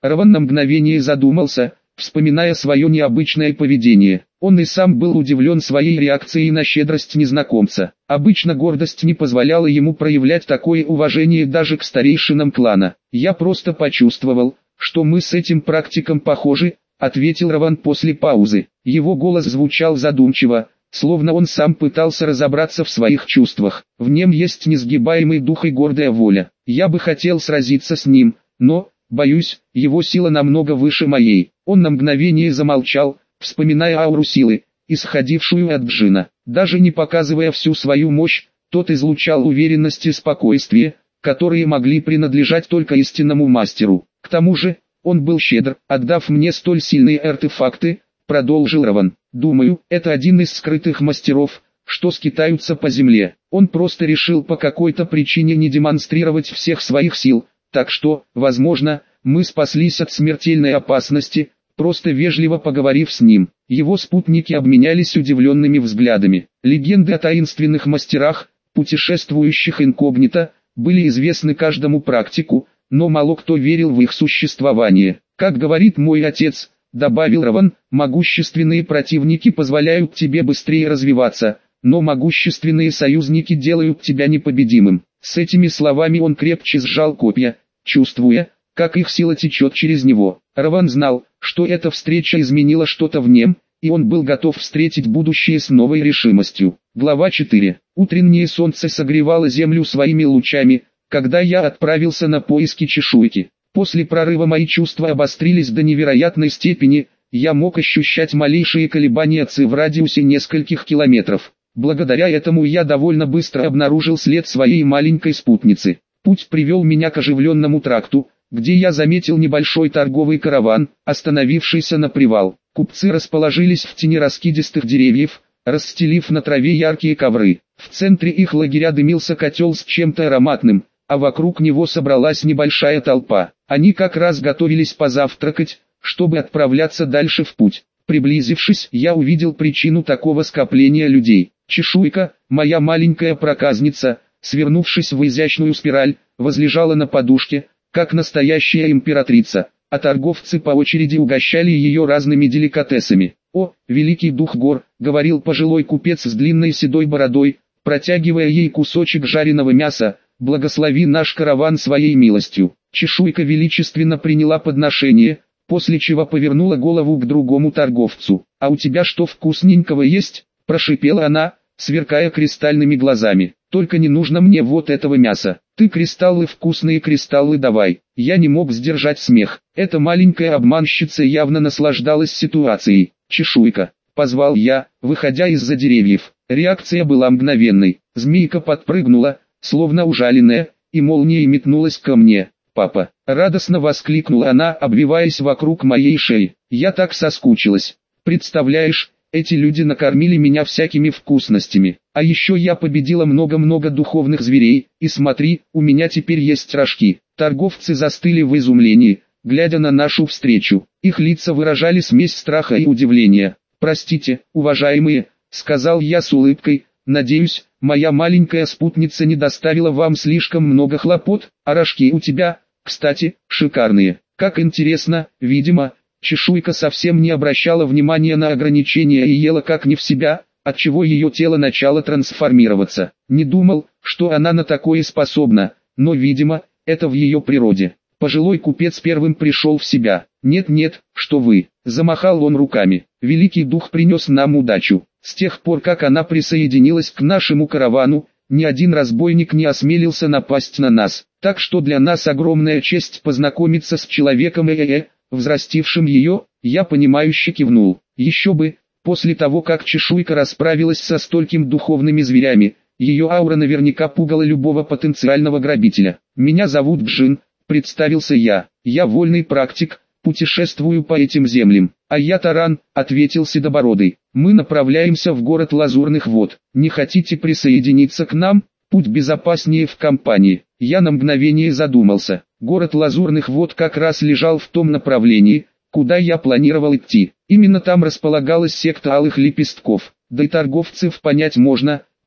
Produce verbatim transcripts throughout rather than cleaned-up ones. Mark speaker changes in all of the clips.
Speaker 1: Раван на мгновение задумался, вспоминая свое необычное поведение. Он и сам был удивлен своей реакцией на щедрость незнакомца. Обычно гордость не позволяла ему проявлять такое уважение даже к старейшинам клана. «Я просто почувствовал, что мы с этим практиком похожи», — ответил Раван после паузы. Его голос звучал задумчиво, словно он сам пытался разобраться в своих чувствах. В нем есть несгибаемый дух и гордая воля. Я бы хотел сразиться с ним, но, боюсь, его сила намного выше моей. Он на мгновение замолчал, вспоминая ауру силы, исходившую от Джина. Даже не показывая всю свою мощь, тот излучал уверенность и спокойствие, которые могли принадлежать только истинному мастеру. К тому же, он был щедр, отдав мне столь сильные артефакты, продолжил Раван. Думаю, это один из скрытых мастеров, что скитаются по земле. Он просто решил по какой-то причине не демонстрировать всех своих сил, так что, возможно, мы спаслись от смертельной опасности, просто вежливо поговорив с ним. Его спутники обменялись удивленными взглядами. Легенды о таинственных мастерах, путешествующих инкогнито, были известны каждому практику, но мало кто верил в их существование. Как говорит мой отец, добавил Раван, могущественные противники позволяют тебе быстрее развиваться, но могущественные союзники делают тебя непобедимым. С этими словами он крепче сжал копья, чувствуя, как их сила течет через него. Раван знал, что эта встреча изменила что-то в нем, и он был готов встретить будущее с новой решимостью. Глава четыре. Утреннее солнце согревало землю своими лучами, когда я отправился на поиски чешуйки. После прорыва мои чувства обострились до невероятной степени, я мог ощущать малейшие колебания ци в радиусе нескольких километров. Благодаря этому я довольно быстро обнаружил след своей маленькой спутницы. Путь привел меня к оживленному тракту, где я заметил небольшой торговый караван, остановившийся на привал. Купцы расположились в тени раскидистых деревьев, расстелив на траве яркие ковры. В центре их лагеря дымился котел с чем-то ароматным, а вокруг него собралась небольшая толпа. Они как раз готовились позавтракать, чтобы отправляться дальше в путь. Приблизившись, я увидел причину такого скопления людей. Чешуйка, моя маленькая проказница, свернувшись в изящную спираль, возлежала на подушке, как настоящая императрица, а торговцы по очереди угощали ее разными деликатесами. «О, великий дух гор», — говорил пожилой купец с длинной седой бородой, протягивая ей кусочек жареного мяса, — «благослови наш караван своей милостью». Чешуйка величественно приняла подношение, после чего повернула голову к другому торговцу. «А у тебя что вкусненького есть?» – прошипела она, сверкая кристальными глазами. «Только не нужно мне вот этого мяса. Ты кристаллы вкусные кристаллы давай». Я не мог сдержать смех. Эта маленькая обманщица явно наслаждалась ситуацией. «Чешуйка», – позвал я, выходя из-за деревьев. Реакция была мгновенной. Змейка подпрыгнула, словно ужаленная, и молнией метнулась ко мне. «Папа!» – радостно воскликнула она, обвиваясь вокруг моей шеи. «Я так соскучилась. Представляешь, эти люди накормили меня всякими вкусностями. А еще я победила много-много духовных зверей, и смотри, у меня теперь есть рожки». Торговцы застыли в изумлении, глядя на нашу встречу. Их лица выражали смесь страха и удивления. «Простите, уважаемые», – сказал я с улыбкой, – «надеюсь, моя маленькая спутница не доставила вам слишком много хлопот, а рожки у тебя, кстати, шикарные. Как интересно, видимо, чешуйка совсем не обращала внимания на ограничения и ела как не в себя, отчего ее тело начало трансформироваться. Не думал, что она на такое способна, но, видимо, это в ее природе». Пожилой купец первым пришел в себя. «Нет-нет, что вы», – замахал он руками, – «великий дух принес нам удачу. С тех пор, как она присоединилась к нашему каравану, ни один разбойник не осмелился напасть на нас. Так что для нас огромная честь познакомиться с человеком э-э-э, взрастившим ее». Я понимающе кивнул. Еще бы, после того как чешуйка расправилась со столькими духовными зверями, ее аура наверняка пугала любого потенциального грабителя. «Меня зовут Джин», — представился я. «Я вольный практик, путешествую по этим землям». «А я Таран», — ответил Седобородый. «Мы направляемся в город Лазурных Вод. Не хотите присоединиться к нам? Путь безопаснее в компании». Я на мгновение задумался. Город Лазурных Вод как раз лежал в том направлении, куда я планировал идти. Именно там располагалась секта Алых Лепестков. Да и торговцев понять можно,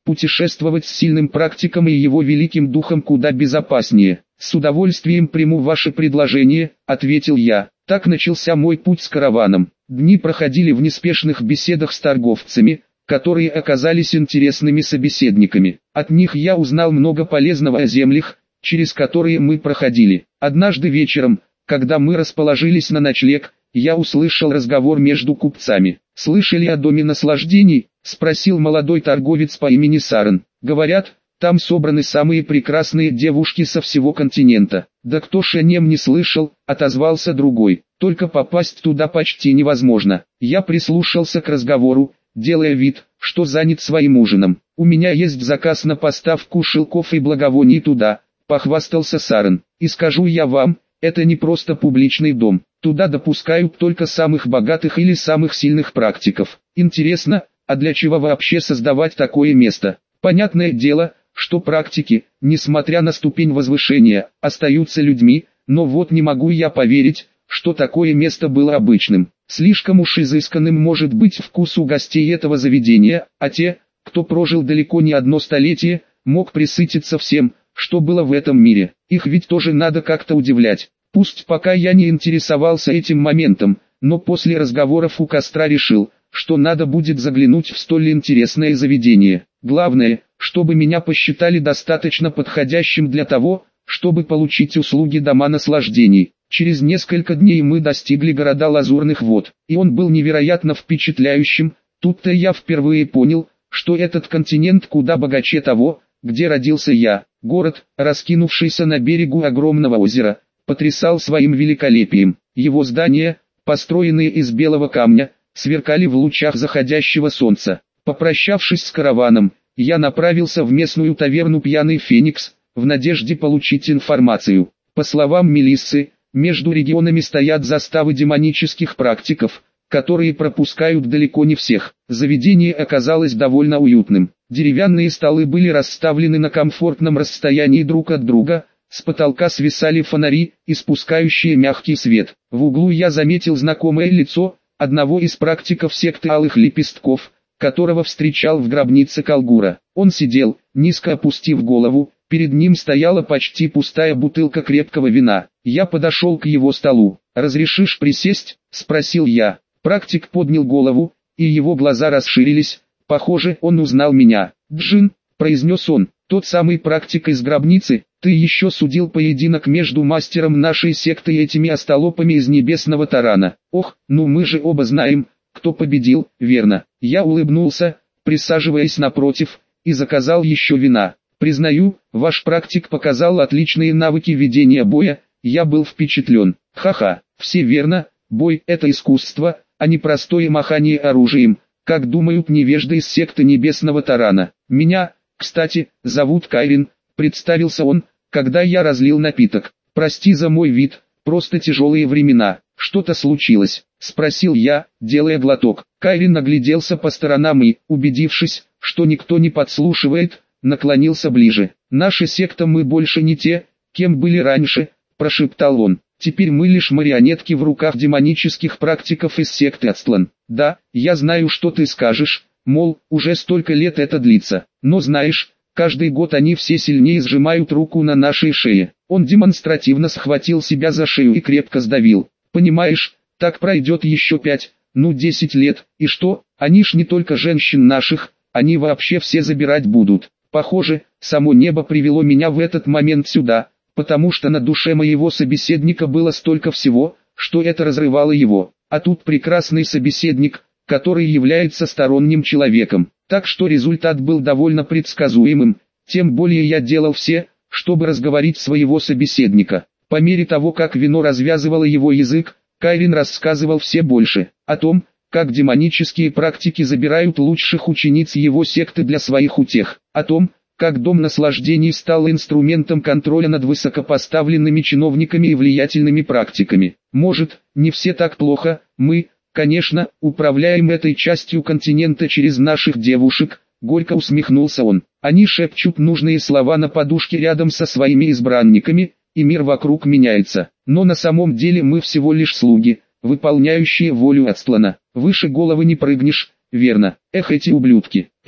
Speaker 1: Путешествовать с сильным практиком и его великим духом куда безопаснее. С удовольствием приму ваше предложение, ответил я. Так начался мой путь с караваном. Дни проходили в неспешных беседах с торговцами, которые оказались интересными собеседниками. От них я узнал много полезного о землях, через которые мы проходили. Однажды вечером, когда мы расположились на ночлег, я услышал разговор между купцами. «Слышали о доме наслаждений?» — спросил молодой торговец по имени Сарен. «Говорят, там собраны самые прекрасные девушки со всего континента». «Да кто ж о нем не слышал?» — отозвался другой. «Только попасть туда почти невозможно». Я прислушался к разговору, делая вид, что занят своим ужином. «У меня есть заказ на поставку шелков и благовоний туда», — похвастался Сарен. «И скажу я вам, это не просто публичный дом. Туда допускают только самых богатых или самых сильных практиков. Интересно, а для чего вообще создавать такое место? Понятное дело, что практики, несмотря на ступень возвышения, остаются людьми, но вот не могу я поверить, что такое место было обычным. Слишком уж изысканным может быть вкус у гостей этого заведения, а те, кто прожил далеко не одно столетие, мог присытиться всем, что было в этом мире. Их ведь тоже надо как-то удивлять. Пусть пока я не интересовался этим моментом, но после разговоров у костра решил, что надо будет заглянуть в столь интересное заведение. Главное, чтобы меня посчитали достаточно подходящим для того, чтобы получить услуги дома наслаждений. Через несколько дней мы достигли города Лазурных вод, и он был невероятно впечатляющим. Тут-то я впервые понял, что этот континент куда богаче того, где родился я. Город, раскинувшийся на берегу огромного озера, потрясал своим великолепием. Его здания, построенные из белого камня, сверкали в лучах заходящего солнца. Попрощавшись с караваном, я направился в местную таверну «Пьяный Феникс», в надежде получить информацию. По словам Мелиссы, между регионами стоят заставы демонических практиков, которые пропускают далеко не всех. Заведение оказалось довольно уютным. Деревянные столы были расставлены на комфортном расстоянии друг от друга, с потолка свисали фонари, испускающие мягкий свет. В углу я заметил знакомое лицо одного из практиков секты Алых Лепестков, которого встречал в гробнице Калгура. Он сидел, низко опустив голову, перед ним стояла почти пустая бутылка крепкого вина. Я подошел к его столу. «Разрешишь присесть?» – спросил я. Практик поднял голову, и его глаза расширились. Похоже, он узнал меня. «Джин», – произнес он, – «тот самый практик из гробницы, ты еще судил поединок между мастером нашей секты и этими остолопами из небесного тарана. Ох, ну мы же оба знаем, кто победил, верно?» Я улыбнулся, присаживаясь напротив, и заказал еще вина. «Признаю, ваш практик показал отличные навыки ведения боя, я был впечатлен». «Ха-ха, все верно, бой – это искусство, а не простое махание оружием, как думают невежды из секты небесного тарана. Меня, кстати, зовут Кайрин», – представился он, когда я разлил напиток. «Прости за мой вид, просто тяжелые времена». «Что-то случилось?» – спросил я, делая глоток. Кайрин огляделся по сторонам и, убедившись, что никто не подслушивает, наклонился ближе. «Наша секта, мы больше не те, кем были раньше», – прошептал он. «Теперь мы лишь марионетки в руках демонических практиков из секты Ацтлан. Да, я знаю, что ты скажешь, мол, уже столько лет это длится. Но знаешь, каждый год они все сильнее сжимают руку на нашей шее». Он демонстративно схватил себя за шею и крепко сдавил. «Понимаешь, так пройдет еще пять, ну десять лет, и что, они ж не только женщин наших, они вообще все забирать будут». Похоже, само небо привело меня в этот момент сюда, потому что на душе моего собеседника было столько всего, что это разрывало его. А тут прекрасный собеседник, который является сторонним человеком. Так что результат был довольно предсказуемым, тем более я делал все, чтобы разговорить своего собеседника. По мере того, как вино развязывало его язык, Кайрин рассказывал все больше о том, как демонические практики забирают лучших учениц его секты для своих утех, о том, как дом наслаждений стал инструментом контроля над высокопоставленными чиновниками и влиятельными практиками. Может, не все так плохо, мы, конечно, управляем этой частью континента через наших девушек, горько усмехнулся он. Они шепчут нужные слова на подушке рядом со своими избранниками, и мир вокруг меняется. Но на самом деле мы всего лишь слуги, выполняющие волю Ацтлана. Выше головы не прыгнешь, верно? Эх, эти ублюдки.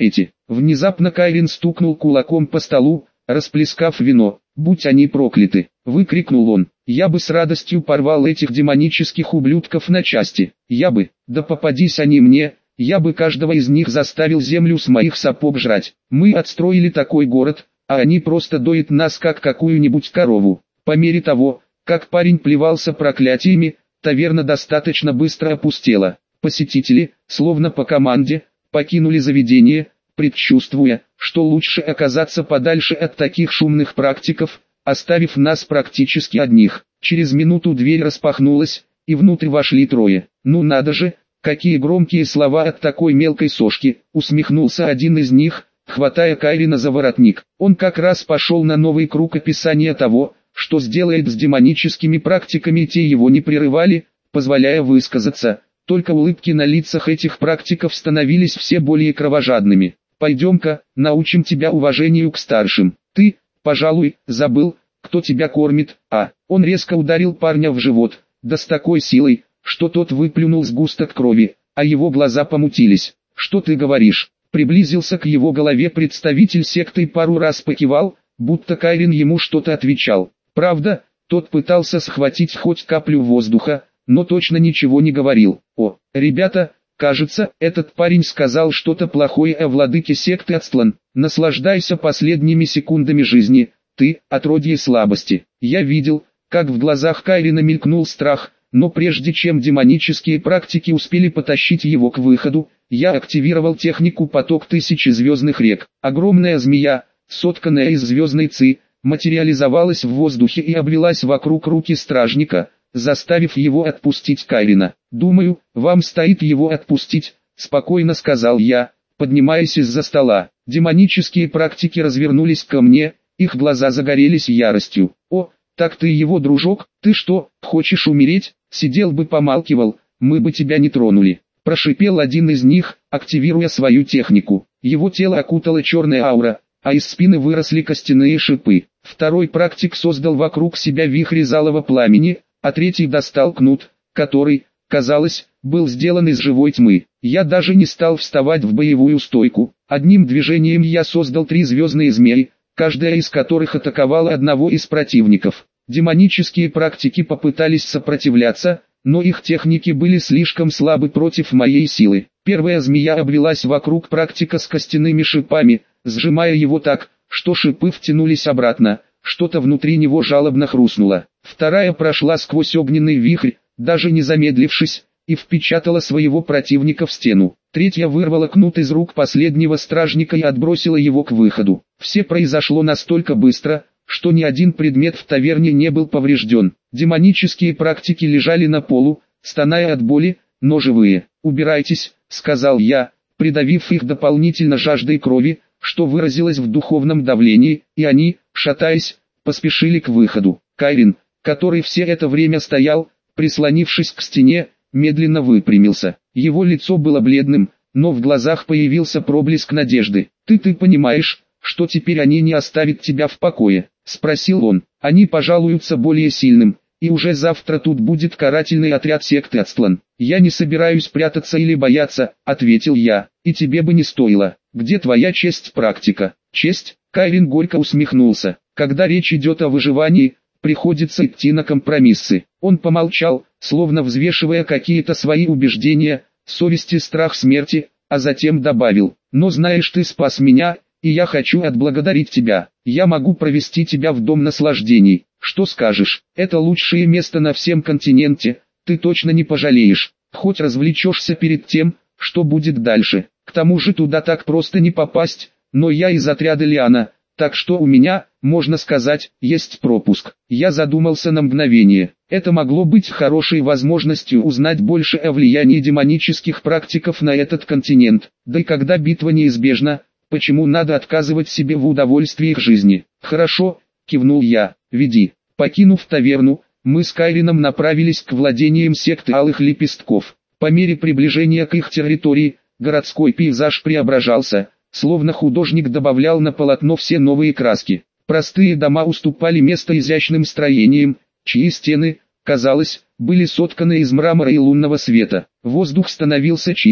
Speaker 1: эти. Внезапно Кайрин стукнул кулаком по столу, расплескав вино. «Будь они прокляты!» — выкрикнул он. «Я бы с радостью порвал этих демонических ублюдков на части. Я бы, да попадись они мне, я бы каждого из них заставил землю с моих сапог жрать. Мы отстроили такой город, а они просто доят нас как какую-нибудь корову». По мере того, как парень плевался проклятиями, таверна достаточно быстро опустела. Посетители, словно по команде, покинули заведение, предчувствуя, что лучше оказаться подальше от таких шумных практиков, оставив нас практически одних. Через минуту дверь распахнулась, и внутрь вошли трое. «Ну надо же, какие громкие слова от такой мелкой сошки!» — усмехнулся один из них, хватая Кайрина за воротник. Он как раз пошел на новый круг описания того, что сделает с демоническими практиками, те его не прерывали, позволяя высказаться. Только улыбки на лицах этих практиков становились все более кровожадными. «Пойдем-ка, научим тебя уважению к старшим. Ты, пожалуй, забыл, кто тебя кормит, а?» Он резко ударил парня в живот, да с такой силой, что тот выплюнул сгусток крови, а его глаза помутились. «Что ты говоришь?» Приблизился к его голове представитель секты и пару раз покивал, будто Кайрин ему что-то отвечал. Правда, тот пытался схватить хоть каплю воздуха, но точно ничего не говорил. «О, ребята, кажется, этот парень сказал что-то плохое о владыке секты Ацтлан. Наслаждайся последними секундами жизни, ты, отродье слабости». Я видел, как в глазах Кайрина мелькнул страх, но прежде чем демонические практики успели потащить его к выходу, я активировал технику «Поток тысячи звездных рек». Огромная змея, сотканная из звездной ци, материализовалась в воздухе и обвелась вокруг руки стражника, заставив его отпустить Кайрина. «Думаю, вам стоит его отпустить», — спокойно сказал я, поднимаясь из-за стола. Демонические практики развернулись ко мне, их глаза загорелись яростью. «О, так ты его дружок, ты что, хочешь умереть? Сидел бы помалкивал, мы бы тебя не тронули», — прошипел один из них, активируя свою технику. Его тело окутала черная аура, а из спины выросли костяные шипы. Второй практик создал вокруг себя вихрь алого пламени, а третий достал кнут, который, казалось, был сделан из живой тьмы. Я даже не стал вставать в боевую стойку. Одним движением я создал три звездные змеи, каждая из которых атаковала одного из противников. Демонические практики попытались сопротивляться, но их техники были слишком слабы против моей силы. Первая змея обвелась вокруг практика с костяными шипами, сжимая его так, что шипы втянулись обратно, что-то внутри него жалобно хрустнуло. Вторая прошла сквозь огненный вихрь, даже не замедлившись, и впечатала своего противника в стену. Третья вырвала кнут из рук последнего стражника и отбросила его к выходу. Все произошло настолько быстро, что ни один предмет в таверне не был поврежден. Демонические практики лежали на полу, стоная от боли, но живые. «Убирайтесь», — сказал я, придавив их дополнительно жаждой крови, что выразилось в духовном давлении, и они, шатаясь, поспешили к выходу. Кайрин, который все это время стоял, прислонившись к стене, медленно выпрямился. Его лицо было бледным, но в глазах появился проблеск надежды. «Ты ты понимаешь, что теперь они не оставят тебя в покое?» — спросил он. «Они пожалуются более сильным, и уже завтра тут будет карательный отряд секты Ацтлан. Я не собираюсь прятаться или бояться», — ответил я. «И тебе бы не стоило. Где твоя честь, практика?» «Честь?» — Кайрин горько усмехнулся. «Когда речь идет о выживании, приходится идти на компромиссы». Он помолчал, словно взвешивая какие-то свои убеждения, совесть и страх смерти, а затем добавил: «Но знаешь, ты спас меня, и я хочу отблагодарить тебя. Я могу провести тебя в дом наслаждений. Что скажешь? Это лучшее место на всем континенте, ты точно не пожалеешь. Хоть развлечешься перед тем, что будет дальше. К тому же туда так просто не попасть, но я из отряда Лиана, так что у меня, можно сказать, есть пропуск». Я задумался на мгновение. Это могло быть хорошей возможностью узнать больше о влиянии демонических практиков на этот континент. Да и когда битва неизбежна, почему надо отказывать себе в удовольствиях жизни? «Хорошо», — кивнул я, — «веди». Покинув таверну, мы с Кайрином направились к владениям секты Алых Лепестков. По мере приближения к их территории, городской пейзаж преображался, словно художник добавлял на полотно все новые краски. Простые дома уступали место изящным строениям, чьи стены, казалось, были сотканы из мрамора и лунного света. Воздух становился чище,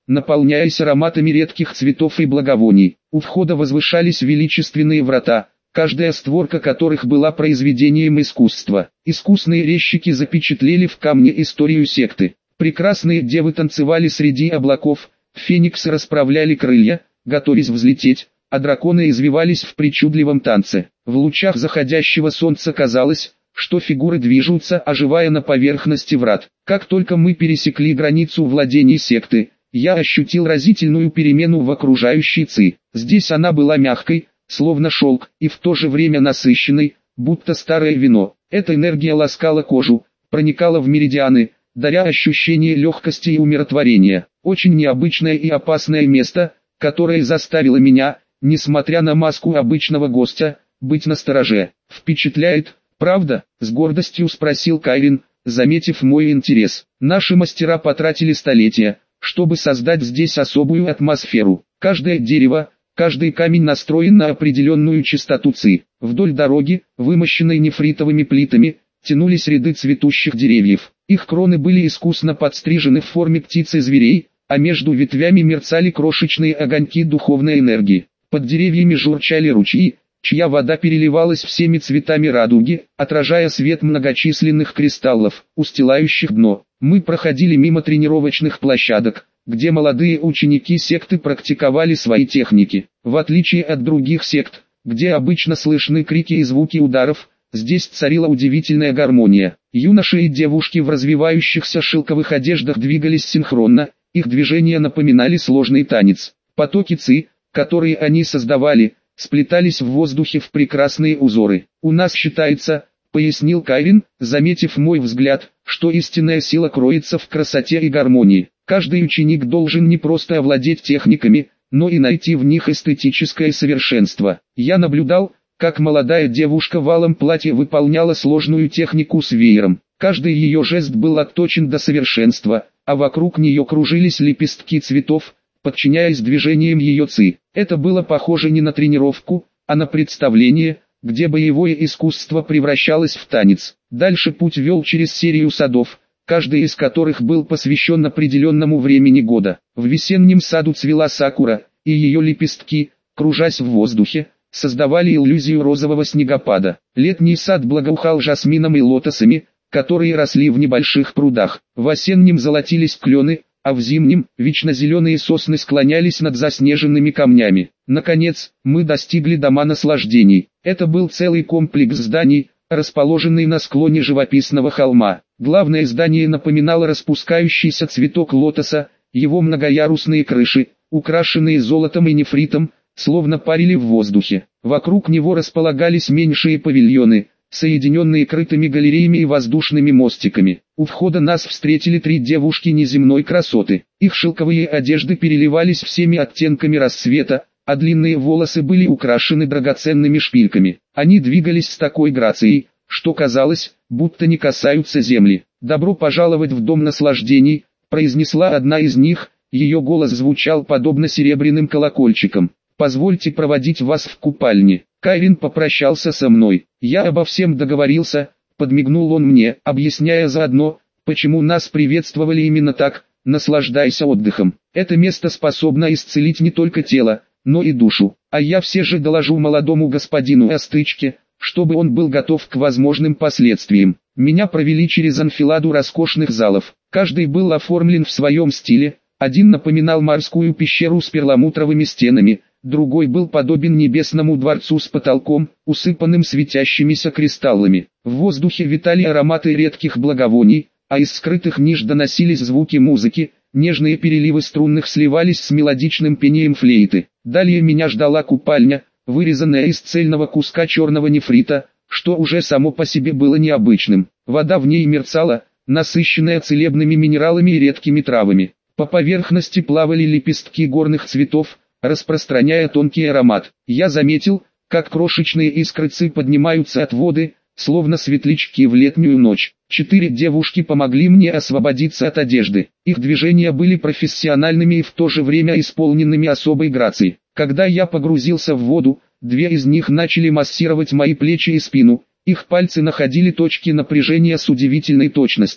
Speaker 1: наполняясь ароматами редких цветов и благовоний. У входа возвышались величественные врата, каждая створка которых была произведением искусства. Искусные резчики запечатлели в камне историю секты. Прекрасные девы танцевали среди облаков, фениксы расправляли крылья, готовясь взлететь, а драконы извивались в причудливом танце. В лучах заходящего солнца казалось, что фигуры движутся, оживая на поверхности врат. Как только мы пересекли границу владений секты, я ощутил разительную перемену в окружающей ци. Здесь она была мягкой, словно шелк, и в то же время насыщенной, будто старое вино. Эта энергия ласкала кожу, проникала в меридианы, даря ощущение легкости и умиротворения. Очень необычное и опасное место, которое заставило меня, несмотря на маску обычного гостя, быть настороже. «Впечатляет, правда?» — с гордостью спросил Кайрин, заметив мой интерес. «Наши мастера потратили столетия, чтобы создать здесь особую атмосферу. Каждое дерево, каждый камень настроен на определенную частоту ци. Вдоль дороги, вымощенной нефритовыми плитами, тянулись ряды цветущих деревьев. Их кроны были искусно подстрижены в форме птиц и зверей, а между ветвями мерцали крошечные огоньки духовной энергии. Под деревьями журчали ручьи, чья вода переливалась всеми цветами радуги, отражая свет многочисленных кристаллов, устилающих дно. Мы проходили мимо тренировочных площадок, где молодые ученики секты практиковали свои техники. В отличие от других сект, где обычно слышны крики и звуки ударов, здесь царила удивительная гармония. Юноши и девушки в развивающихся шелковых одеждах двигались синхронно, их движения напоминали сложный танец. Потоки ци, которые они создавали, сплетались в воздухе в прекрасные узоры. «У нас считается», — пояснил Кайрин, заметив мой взгляд, что истинная сила кроется в красоте и гармонии. Каждый ученик должен не просто овладеть техниками, но и найти в них эстетическое совершенство. Я наблюдал, как молодая девушка в алом платье выполняла сложную технику с веером. Каждый ее жест был отточен до совершенства, а вокруг нее кружились лепестки цветов, подчиняясь движениям ее ци. Это было похоже не на тренировку, а на представление, где боевое искусство превращалось в танец. Дальше путь вел через серию садов, каждый из которых был посвящен определенному времени года. В весеннем саду цвела сакура, и ее лепестки, кружась в воздухе, создавали иллюзию розового снегопада. Летний сад благоухал жасмином и лотосами, которые росли в небольших прудах. В осеннем золотились клены, а в зимнем вечно зеленые сосны склонялись над заснеженными камнями. Наконец, мы достигли дома наслаждений. Это был целый комплекс зданий, расположенный на склоне живописного холма. Главное здание напоминало распускающийся цветок лотоса, его многоярусные крыши, украшенные золотом и нефритом, словно парили в воздухе. Вокруг него располагались меньшие павильоны, соединенные крытыми галереями и воздушными мостиками. У входа нас встретили три девушки неземной красоты. Их шелковые одежды переливались всеми оттенками рассвета, а длинные волосы были украшены драгоценными шпильками. Они двигались с такой грацией, что казалось, будто не касаются земли. «Добро пожаловать в дом наслаждений», — произнесла одна из них, ее голос звучал подобно серебряным колокольчикам. «Позвольте проводить вас в купальне». Кайрин попрощался со мной. «Я обо всем договорился», — подмигнул он мне, объясняя заодно, почему нас приветствовали именно так. «Наслаждайся отдыхом. Это место способно исцелить не только тело, но и душу. А я все же доложу молодому господину о стычке, чтобы он был готов к возможным последствиям». Меня провели через анфиладу роскошных залов. Каждый был оформлен в своем стиле. Один напоминал морскую пещеру с перламутровыми стенами, другой был подобен небесному дворцу с потолком, усыпанным светящимися кристаллами. В воздухе витали ароматы редких благовоний, а из скрытых ниш доносились звуки музыки, нежные переливы струнных сливались с мелодичным пением флейты. Далее меня ждала купальня, вырезанная из цельного куска черного нефрита, что уже само по себе было необычным. Вода в ней мерцала, насыщенная целебными минералами и редкими травами. По поверхности плавали лепестки горных цветов, распространяя тонкий аромат. Я заметил, как крошечные искрыцы поднимаются от воды, словно светлячки в летнюю ночь. Четыре девушки помогли мне освободиться от одежды. Их движения были профессиональными и в то же время исполненными особой грацией. Когда я погрузился в воду, две из них начали массировать мои плечи и спину. Их пальцы находили точки напряжения с удивительной точностью.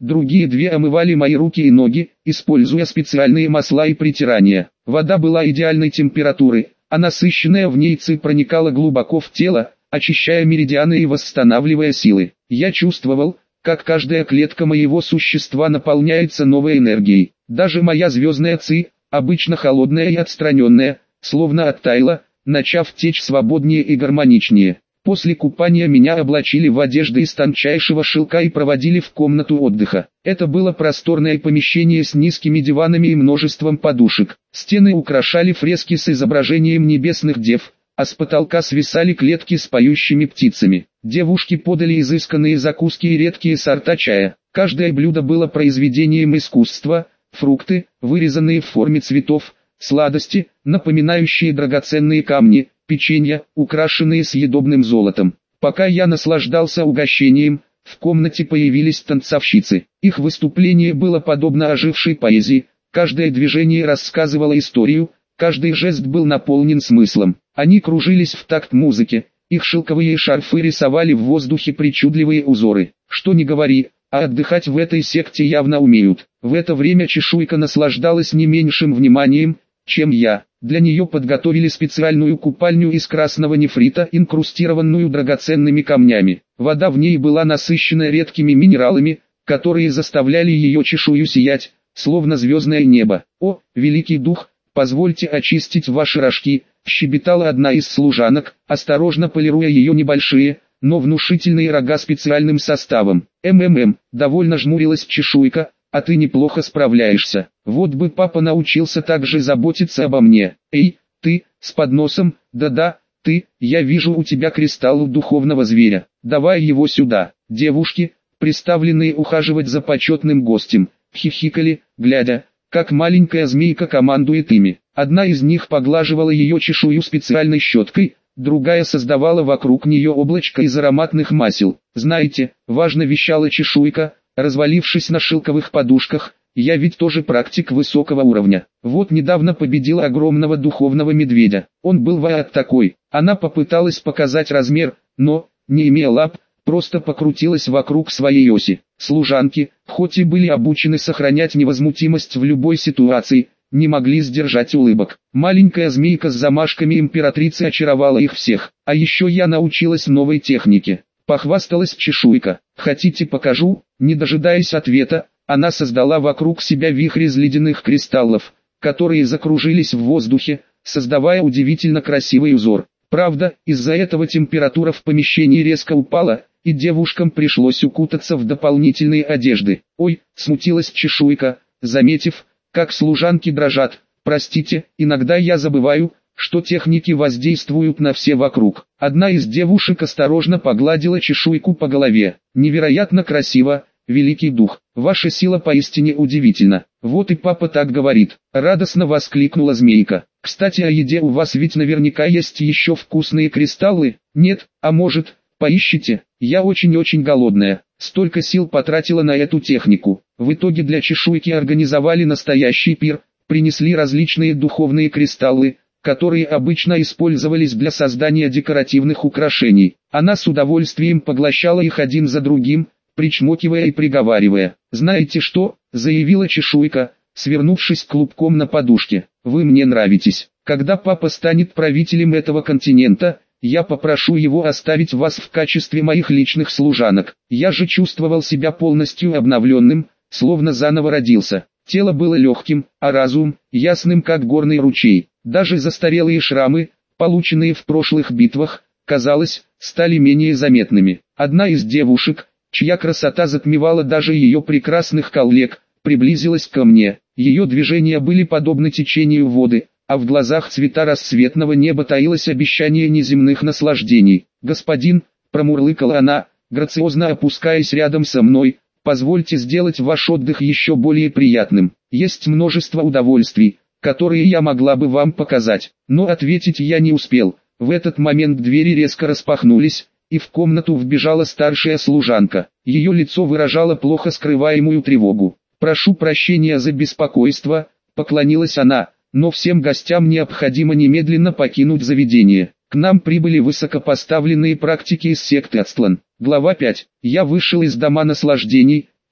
Speaker 1: другие две омывали мои руки и ноги, используя специальные масла и притирания. Вода была идеальной температуры, а насыщенная в ней ци проникала глубоко в тело, очищая меридианы и восстанавливая силы. Я чувствовал, как каждая клетка моего существа наполняется новой энергией. Даже моя звездная ци, обычно холодная и отстраненная, словно оттаяла, начав течь свободнее и гармоничнее. После купания меня облачили в одежды из тончайшего шелка и проводили в комнату отдыха. Это было просторное помещение с низкими диванами и множеством подушек. Стены украшали фрески с изображением небесных дев, а с потолка свисали клетки с поющими птицами. Девушки подали изысканные закуски и редкие сорта чая. Каждое блюдо было произведением искусства: фрукты, вырезанные в форме цветов, сладости, напоминающие драгоценные камни, печенья, украшенные съедобным золотом. Пока я наслаждался угощением, в комнате появились танцовщицы. Их выступление было подобно ожившей поэзии, каждое движение рассказывало историю, каждый жест был наполнен смыслом. Они кружились в такт музыки, их шелковые шарфы рисовали в воздухе причудливые узоры. Что ни говори, а отдыхать в этой секте явно умеют. В это время чешуйка наслаждалась не меньшим вниманием, чем я. Для нее подготовили специальную купальню из красного нефрита, инкрустированную драгоценными камнями. Вода в ней была насыщена редкими минералами, которые заставляли ее чешую сиять, словно звездное небо. «О, великий дух, позвольте очистить ваши рожки», — щебетала одна из служанок, осторожно полируя ее небольшие, но внушительные рога специальным составом. «МММ», — довольно жмурилась чешуйка, — «а ты неплохо справляешься. Вот бы папа научился так же заботиться обо мне». «Эй, ты, с подносом, да-да, ты, я вижу у тебя кристалл духовного зверя. Давай его сюда». Девушки, приставленные ухаживать за почетным гостем, хихикали, глядя, как маленькая змейка командует ими. Одна из них поглаживала ее чешую специальной щеткой, другая создавала вокруг нее облачко из ароматных масел. «Знаете, важно», — вещала чешуйка, развалившись на шелковых подушках, — «я ведь тоже практик высокого уровня. Вот недавно победил огромного духовного медведя. Он был вот такой». Она попыталась показать размер, но, не имея лап, просто покрутилась вокруг своей оси. Служанки, хоть и были обучены сохранять невозмутимость в любой ситуации, не могли сдержать улыбок. Маленькая змейка с замашками императрицы очаровала их всех. «А еще я научилась новой технике», — похвасталась чешуйка. «Хотите, покажу?» Не дожидаясь ответа, она создала вокруг себя вихрь из ледяных кристаллов, которые закружились в воздухе, создавая удивительно красивый узор. Правда, из-за этого температура в помещении резко упала, и девушкам пришлось укутаться в дополнительные одежды. «Ой», — смутилась чешуйка, заметив, как служанки дрожат. «Простите, иногда я забываю, что техники воздействуют на все вокруг». Одна из девушек осторожно погладила чешуйку по голове. «Невероятно красиво, великий дух, ваша сила поистине удивительна». «Вот и папа так говорит», — радостно воскликнула змейка. «Кстати, о еде, у вас ведь наверняка есть еще вкусные кристаллы?» «Нет, а может, поищите? Я очень-очень голодная». Столько сил потратила на эту технику. В итоге для чешуйки организовали настоящий пир, принесли различные духовные кристаллы, которые обычно использовались для создания декоративных украшений. Она с удовольствием поглощала их один за другим, причмокивая и приговаривая. «Знаете что?» — заявила чешуйка, свернувшись клубком на подушке. «Вы мне нравитесь. Когда папа станет правителем этого континента, я попрошу его оставить вас в качестве моих личных служанок». Я же чувствовал себя полностью обновленным, словно заново родился. Тело было легким, а разум — ясным как горный ручей. Даже застарелые шрамы, полученные в прошлых битвах, казалось, стали менее заметными. Одна из девушек, чья красота затмевала даже ее прекрасных коллег, приблизилась ко мне. Ее движения были подобны течению воды, а в глазах цвета рассветного неба таилось обещание неземных наслаждений. «Господин», — промурлыкала она, грациозно опускаясь рядом со мной, — «позвольте сделать ваш отдых еще более приятным. Есть множество удовольствий, которые я могла бы вам показать». Но ответить я не успел. В этот момент двери резко распахнулись, и в комнату вбежала старшая служанка. Ее лицо выражало плохо скрываемую тревогу. «Прошу прощения за беспокойство», — поклонилась она, — «но всем гостям необходимо немедленно покинуть заведение. К нам прибыли высокопоставленные практики из секты Ацтлан». Глава пять. Я вышел из дома наслаждений,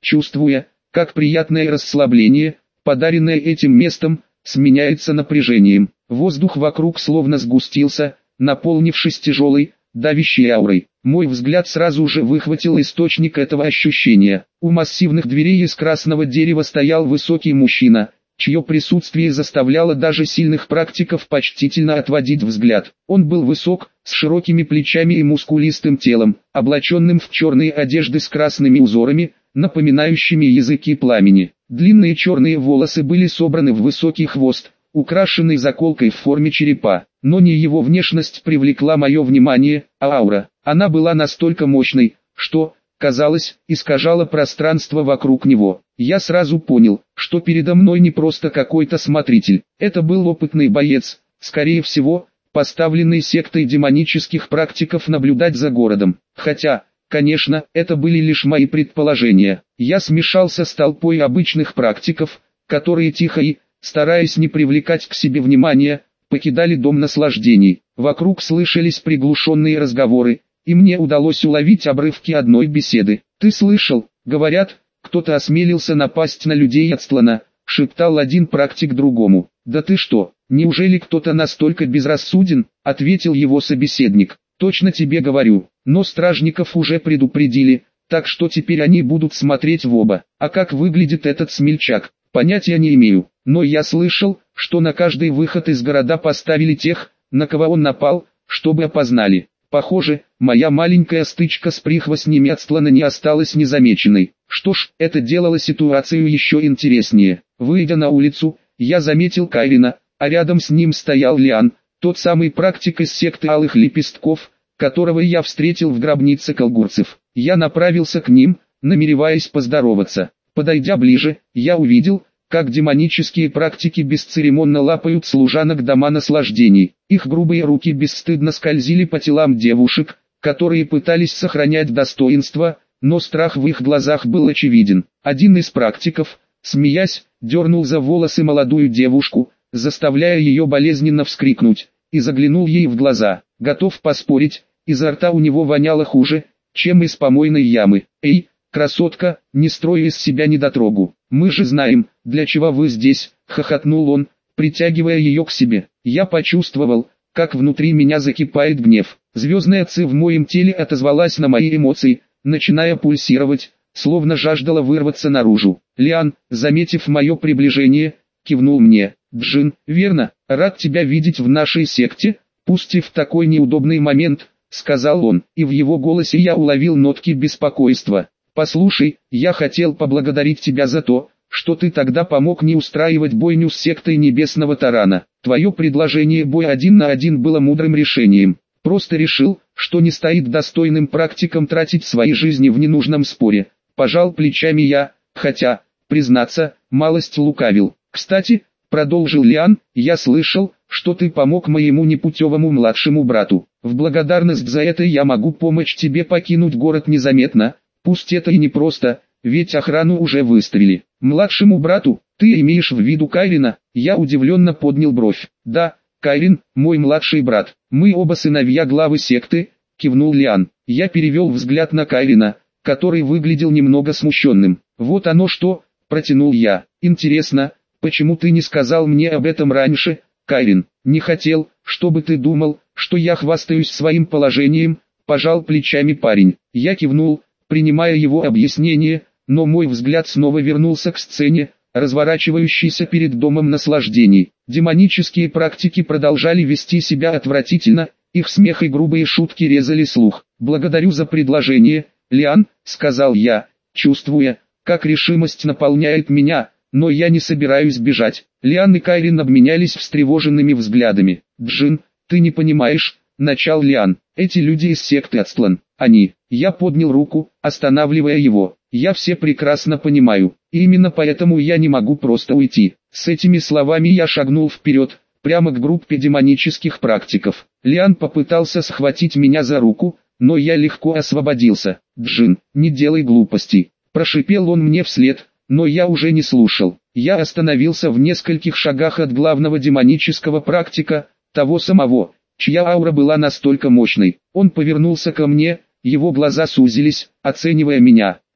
Speaker 1: чувствуя, как приятное расслабление, подаренное этим местом, сменяется напряжением. Воздух вокруг словно сгустился, наполнившись тяжелой, давящей аурой. Мой взгляд сразу же выхватил источник этого ощущения. У массивных дверей из красного дерева стоял высокий мужчина, чье присутствие заставляло даже сильных практиков почтительно отводить взгляд. Он был высок, с широкими плечами и мускулистым телом, облаченным в черные одежды с красными узорами, напоминающими языки пламени. Длинные черные волосы были собраны в высокий хвост, украшенный заколкой в форме черепа. Но не его внешность привлекла мое внимание, а аура. Она была настолько мощной, что, казалось, искажала пространство вокруг него. Я сразу понял, что передо мной не просто какой-то смотритель. Это был опытный боец, скорее всего, поставленный сектой демонических практиков наблюдать за городом. Хотя, конечно, это были лишь мои предположения. Я смешался с толпой обычных практиков, которые тихо и, стараясь не привлекать к себе внимания, покидали дом наслаждений. Вокруг слышались приглушенные разговоры, и мне удалось уловить обрывки одной беседы. «Ты слышал, говорят, кто-то осмелился напасть на людей Ацтлана», — шептал один практик другому. «Да ты что, неужели кто-то настолько безрассуден?» — ответил его собеседник. «Точно тебе говорю, но стражников уже предупредили, так что теперь они будут смотреть в оба. А как выглядит этот смельчак, понятия не имею, но я слышал, что на каждый выход из города поставили тех, на кого он напал, чтобы опознали. Похоже, моя маленькая стычка с прихвостнями Ацтлана не осталась незамеченной. Что ж, это делало ситуацию еще интереснее. Выйдя на улицу, я заметил Кайрина, а рядом с ним стоял Лиан, тот самый практик из секты Алых Лепестков, которого я встретил в гробнице колгурцев. Я направился к ним, намереваясь поздороваться. Подойдя ближе, я увидел, как демонические практики бесцеремонно лапают служанок дома наслаждений. Их грубые руки бесстыдно скользили по телам девушек, которые пытались сохранять достоинство, но страх в их глазах был очевиден. Один из практиков, смеясь, дернул за волосы молодую девушку, заставляя ее болезненно вскрикнуть, и заглянул ей в глаза. Готов поспорить, изо рта у него воняло хуже, чем из помойной ямы. «Эй, красотка, не строй из себя недотрогу, мы же знаем, для чего вы здесь», — хохотнул он, притягивая ее к себе. Я почувствовал, как внутри меня закипает гнев. Звездная ци в моем теле отозвалась на мои эмоции, начиная пульсировать, словно жаждала вырваться наружу. Лиан, заметив мое приближение, кивнул мне. «Джин, верно, рад тебя видеть в нашей секте, пусть и в такой неудобный момент», — сказал он, и в его голосе я уловил нотки беспокойства. «Послушай, я хотел поблагодарить тебя за то, что ты тогда помог не устраивать бойню с сектой Небесного Тарана. Твое предложение боя один на один было мудрым решением. Просто решил, что не стоит достойным практикам тратить свои жизни в ненужном споре». Пожал плечами я, хотя, признаться, малость лукавил. «Кстати», — продолжил Лиан, — «я слышал, что ты помог моему непутевому младшему брату. В благодарность за это я могу помочь тебе покинуть город незаметно, пусть это и непросто, ведь охрану уже выставили». «Младшему брату, ты имеешь в виду Кайрина?» Я удивленно поднял бровь. «Да, Кайрин, мой младший брат, мы оба сыновья главы секты», — кивнул Лиан. Я перевел взгляд на Кайрина, который выглядел немного смущенным. «Вот оно что», — протянул я. «Интересно, почему ты не сказал мне об этом раньше, Кайрин?» «Не хотел, чтобы ты думал, что я хвастаюсь своим положением», — пожал плечами парень. Я кивнул, принимая его объяснение, но мой взгляд снова вернулся к сцене, разворачивающейся перед домом наслаждений. Демонические практики продолжали вести себя отвратительно, их смех и грубые шутки резали слух. «Благодарю за предложение, Лиан», — сказал я, чувствуя, как решимость наполняет меня, но я не собираюсь бежать. Лиан и Кайрин обменялись встревоженными взглядами. «Джин, ты не понимаешь», — начал Лиан. «Эти люди из секты Ацтлан, они...» Я поднял руку, останавливая его. «Я все прекрасно понимаю, и именно поэтому я не могу просто уйти». С этими словами я шагнул вперед, прямо к группе демонических практиков. Лиан попытался схватить меня за руку, но я легко освободился. «Джин, не делай глупостей», — прошипел он мне вслед, но я уже не слушал. Я остановился в нескольких шагах от главного демонического практика, того самого, чья аура была настолько мощной. Он повернулся ко мне, его глаза сузились, оценивая меня. «Эй,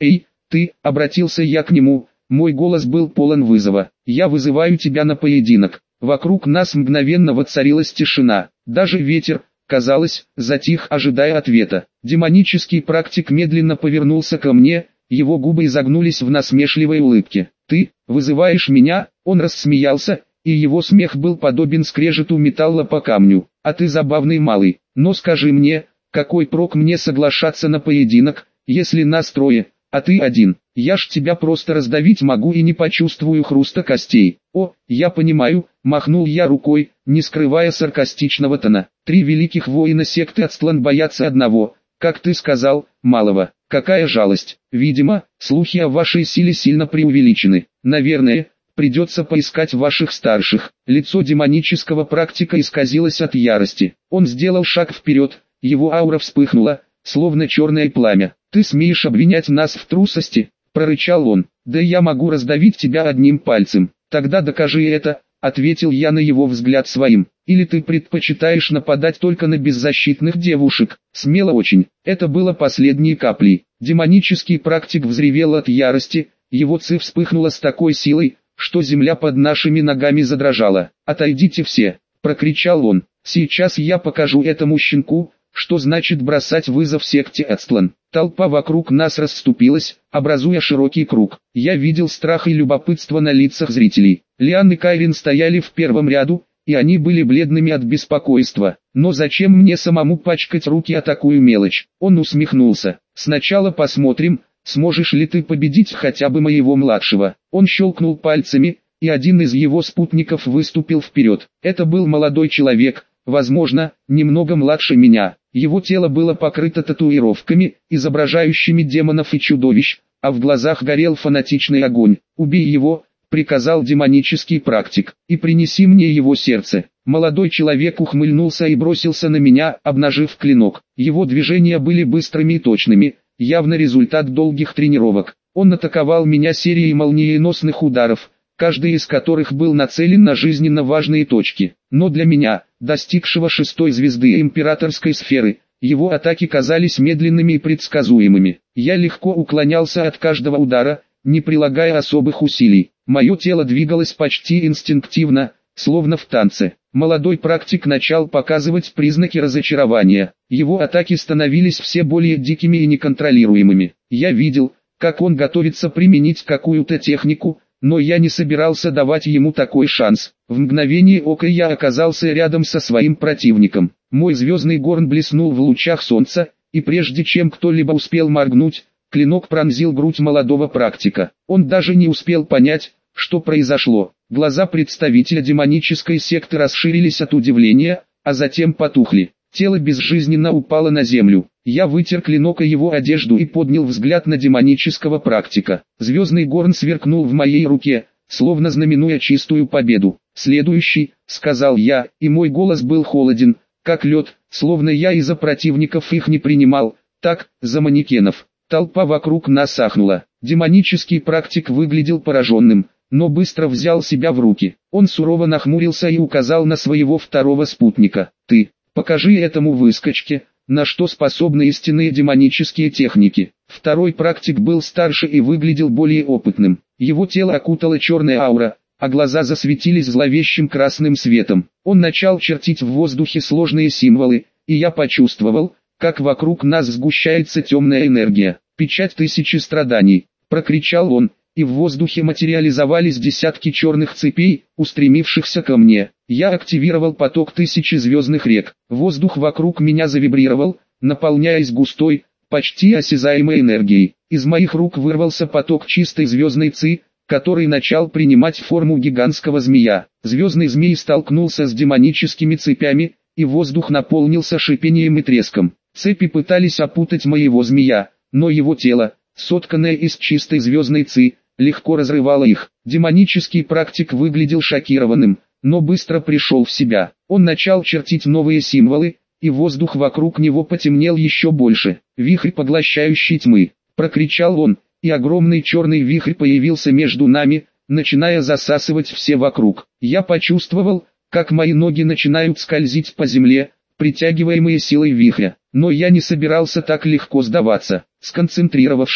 Speaker 1: «Ты», — обратился я к нему, мой голос был полон вызова, — «я вызываю тебя на поединок». Вокруг нас мгновенно воцарилась тишина, даже ветер, казалось, затих, ожидая ответа. Демонический практик медленно повернулся ко мне, его губы изогнулись в насмешливой улыбке. «Ты вызываешь меня?» Он рассмеялся, и его смех был подобен скрежету металла по камню. «А ты забавный малый, но скажи мне, какой прок мне соглашаться на поединок, если нас трое, а ты один? Я ж тебя просто раздавить могу и не почувствую хруста костей». «О, я понимаю», — махнул я рукой, не скрывая саркастичного тона. «Три великих воина секты Ацтлан боятся одного, как ты сказал, малого. Какая жалость. Видимо, слухи о вашей силе сильно преувеличены. Наверное, придется поискать ваших старших». Лицо демонического практика исказилось от ярости. Он сделал шаг вперед, его аура вспыхнула, словно черное пламя. «Ты смеешь обвинять нас в трусости?» — прорычал он. «Да я могу раздавить тебя одним пальцем». «Тогда докажи это», — ответил я на его взгляд своим. «Или ты предпочитаешь нападать только на беззащитных девушек?» Смело очень. Это было последней каплей. Демонический практик взревел от ярости, его ци вспыхнула с такой силой, что земля под нашими ногами задрожала. «Отойдите все!» — прокричал он. «Сейчас я покажу этому щенку, что значит бросать вызов секте Ацтлан». Толпа вокруг нас расступилась, образуя широкий круг. Я видел страх и любопытство на лицах зрителей. Лиан и Кайрин стояли в первом ряду, и они были бледными от беспокойства. «Но зачем мне самому пачкать руки о такую мелочь?» Он усмехнулся. «Сначала посмотрим, сможешь ли ты победить хотя бы моего младшего». Он щелкнул пальцами, и один из его спутников выступил вперед. Это был молодой человек, возможно, немного младше меня. Его тело было покрыто татуировками, изображающими демонов и чудовищ, а в глазах горел фанатичный огонь. «Убей его», — приказал демонический практик, — «и принеси мне его сердце». Молодой человек ухмыльнулся и бросился на меня, обнажив клинок. Его движения были быстрыми и точными, явно результат долгих тренировок. Он атаковал меня серией молниеносных ударов, каждый из которых был нацелен на жизненно важные точки. Но для меня, достигшего шестой звезды императорской сферы, его атаки казались медленными и предсказуемыми. Я легко уклонялся от каждого удара, не прилагая особых усилий. Мое тело двигалось почти инстинктивно, словно в танце. Молодой практик начал показывать признаки разочарования. Его атаки становились все более дикими и неконтролируемыми. Я видел, как он готовится применить какую-то технику, но я не собирался давать ему такой шанс. В мгновение ока я оказался рядом со своим противником. Мой звездный горн блеснул в лучах солнца, и прежде чем кто-либо успел моргнуть, клинок пронзил грудь молодого практика. Он даже не успел понять, что произошло. Глаза представителя демонической секты расширились от удивления, а затем потухли. Тело безжизненно упало на землю. Я вытер клинок о его одежду и поднял взгляд на демонического практика. Звездный горн сверкнул в моей руке, словно знаменуя чистую победу. «Следующий», — сказал я, и мой голос был холоден, как лед, словно я из-за противников их не принимал, так, за манекенов. Толпа вокруг нас ахнула. Демонический практик выглядел пораженным, но быстро взял себя в руки. Он сурово нахмурился и указал на своего второго спутника. «Ты, покажи этому выскочке, на что способны истинные демонические техники». Второй практик был старше и выглядел более опытным. Его тело окутала черная аура, а глаза засветились зловещим красным светом. Он начал чертить в воздухе сложные символы, и я почувствовал, как вокруг нас сгущается темная энергия. «Печать тысячи страданий», — прокричал он, и в воздухе материализовались десятки черных цепей, устремившихся ко мне. Я активировал поток тысячи звездных рек. Воздух вокруг меня завибрировал, наполняясь густой, почти осязаемой энергией. Из моих рук вырвался поток чистой звездной ци, который начал принимать форму гигантского змея. Звездный змей столкнулся с демоническими цепями, и воздух наполнился шипением и треском. Цепи пытались опутать моего змея, но его тело, сотканное из чистой звездной ци, легко разрывало их. Демонический практик выглядел шокированным, но быстро пришел в себя. Он начал чертить новые символы, и воздух вокруг него потемнел еще больше. «Вихрь поглощающей тьмы», — прокричал он, и огромный черный вихрь появился между нами, начиная засасывать все вокруг. Я почувствовал, как мои ноги начинают скользить по земле, притягиваемые силой вихря. Но я не собирался так легко сдаваться. Сконцентрировавшись,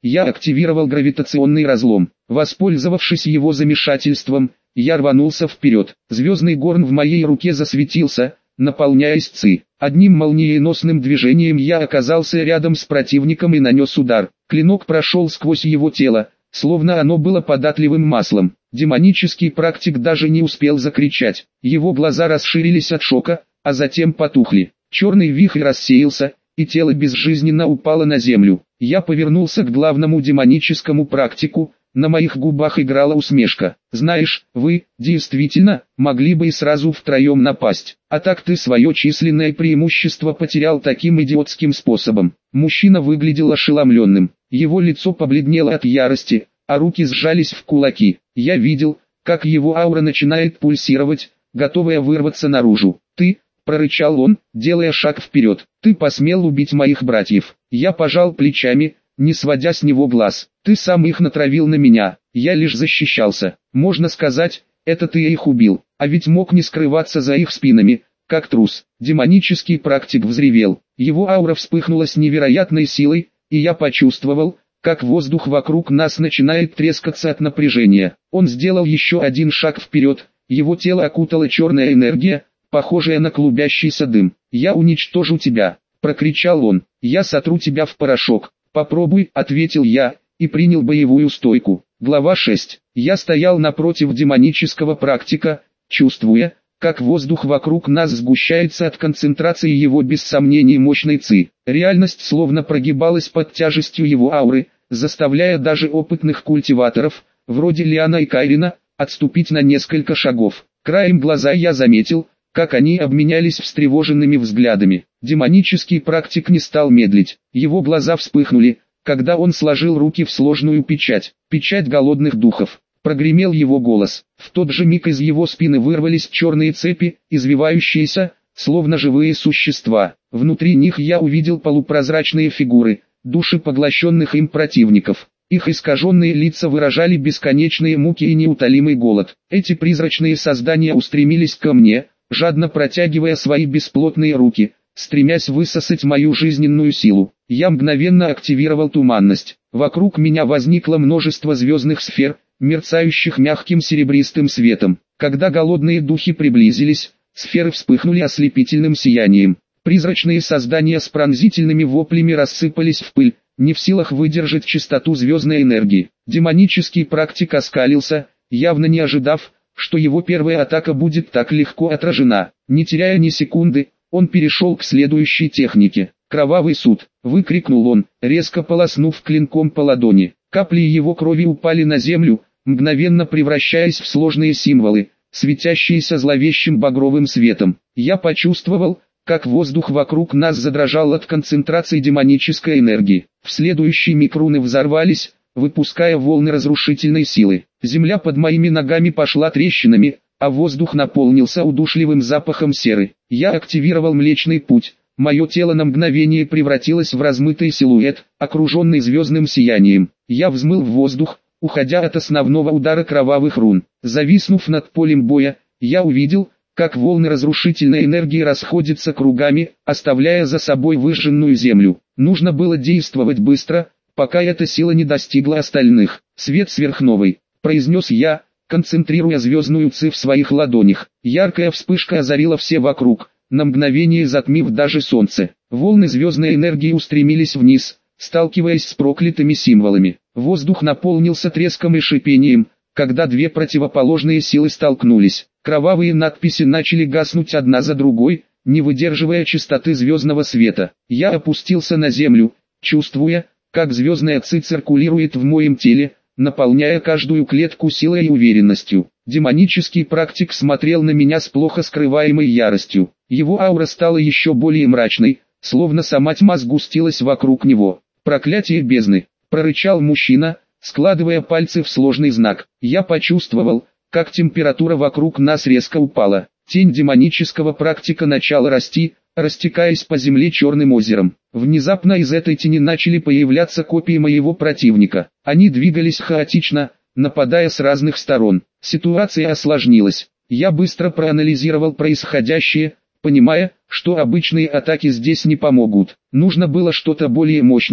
Speaker 1: Я активировал гравитационный разлом. Воспользовавшись его замешательством, я рванулся вперед. Звездный горн в моей руке засветился, наполняясь ци. Одним молниеносным движением я оказался рядом с противником и нанес удар. Клинок прошел сквозь его тело, словно оно было податливым маслом. Демонический практик даже не успел закричать. Его глаза расширились от шока, а затем потухли. Черный вихрь рассеялся, и тело безжизненно упало на землю. Я повернулся к главному демоническому практику. На моих губах играла усмешка. «Знаешь, вы, действительно, могли бы и сразу втроем напасть. А так ты свое численное преимущество потерял таким идиотским способом». Мужчина выглядел ошеломленным. Его лицо побледнело от ярости, а руки сжались в кулаки. Я видел, как его аура начинает пульсировать, готовая вырваться наружу. «Ты», — прорычал он, делая шаг вперед, — «ты посмел убить моих братьев». Я пожал плечами, не сводя с него глаз. «Ты сам их натравил на меня, я лишь защищался. Можно сказать, это ты их убил, а ведь мог не скрываться за их спинами, как трус». Демонический практик взревел. Его аура вспыхнула с невероятной силой, и я почувствовал, как воздух вокруг нас начинает трескаться от напряжения. Он сделал еще один шаг вперед, его тело окутала черная энергия, похожая на клубящийся дым. «Я уничтожу тебя», — прокричал он, — «я сотру тебя в порошок». «Попробуй», — ответил я, и принял боевую стойку. Глава шесть. Я стоял напротив демонического практика, чувствуя, как воздух вокруг нас сгущается от концентрации его без сомнений мощной ци. Реальность словно прогибалась под тяжестью его ауры, заставляя даже опытных культиваторов, вроде Лиана и Кайрина, отступить на несколько шагов. Краем глаза я заметил, как они обменялись встревоженными взглядами. Демонический практик не стал медлить. Его глаза вспыхнули, когда он сложил руки в сложную печать, печать голодных духов. Прогремел его голос. В тот же миг из его спины вырвались черные цепи, извивающиеся, словно живые существа. Внутри них я увидел полупрозрачные фигуры, души поглощенных им противников. Их искаженные лица выражали бесконечные муки и неутолимый голод. Эти призрачные создания устремились ко мне, жадно протягивая свои бесплотные руки, стремясь высосать мою жизненную силу. Я мгновенно активировал туманность. Вокруг меня возникло множество звездных сфер, мерцающих мягким серебристым светом. Когда голодные духи приблизились, сферы вспыхнули ослепительным сиянием. Призрачные создания с пронзительными воплями рассыпались в пыль, не в силах выдержать чистоту звездной энергии. Демонический практик оскалился, явно не ожидав, что его первая атака будет так легко отражена. Не теряя ни секунды, он перешел к следующей технике. «Кровавый суд!» — выкрикнул он, резко полоснув клинком по ладони. Капли его крови упали на землю, мгновенно превращаясь в сложные символы, светящиеся зловещим багровым светом. Я почувствовал, как воздух вокруг нас задрожал от концентрации демонической энергии. В следующий миг руны взорвались, выпуская волны разрушительной силы. Земля под моими ногами пошла трещинами, а воздух наполнился удушливым запахом серы. Я активировал Млечный Путь. Мое тело на мгновение превратилось в размытый силуэт, окруженный звездным сиянием. Я взмыл в воздух, уходя от основного удара кровавых рун. Зависнув над полем боя, я увидел, как волны разрушительной энергии расходятся кругами, оставляя за собой выжженную землю. Нужно было действовать быстро, пока эта сила не достигла остальных. «Свет сверхновой», — произнес я, концентрируя звездную ци в своих ладонях. Яркая вспышка озарила все вокруг, на мгновение затмив даже солнце. Волны звездной энергии устремились вниз, сталкиваясь с проклятыми символами. Воздух наполнился треском и шипением, когда две противоположные силы столкнулись. Кровавые надписи начали гаснуть одна за другой, не выдерживая чистоты звездного света. Я опустился на землю, чувствуя, как звездная ци циркулирует в моем теле, наполняя каждую клетку силой и уверенностью. Демонический практик смотрел на меня с плохо скрываемой яростью. Его аура стала еще более мрачной, словно сама тьма сгустилась вокруг него. «Проклятие бездны!» — прорычал мужчина, складывая пальцы в сложный знак. Я почувствовал, как температура вокруг нас резко упала. Тень демонического практика начала расти, растекаясь по земле черным озером. Внезапно из этой тени начали появляться копии моего противника. Они двигались хаотично, нападая с разных сторон. Ситуация осложнилась. Я быстро проанализировал происходящее, понимая, что обычные атаки здесь не помогут. Нужно было что-то более мощное,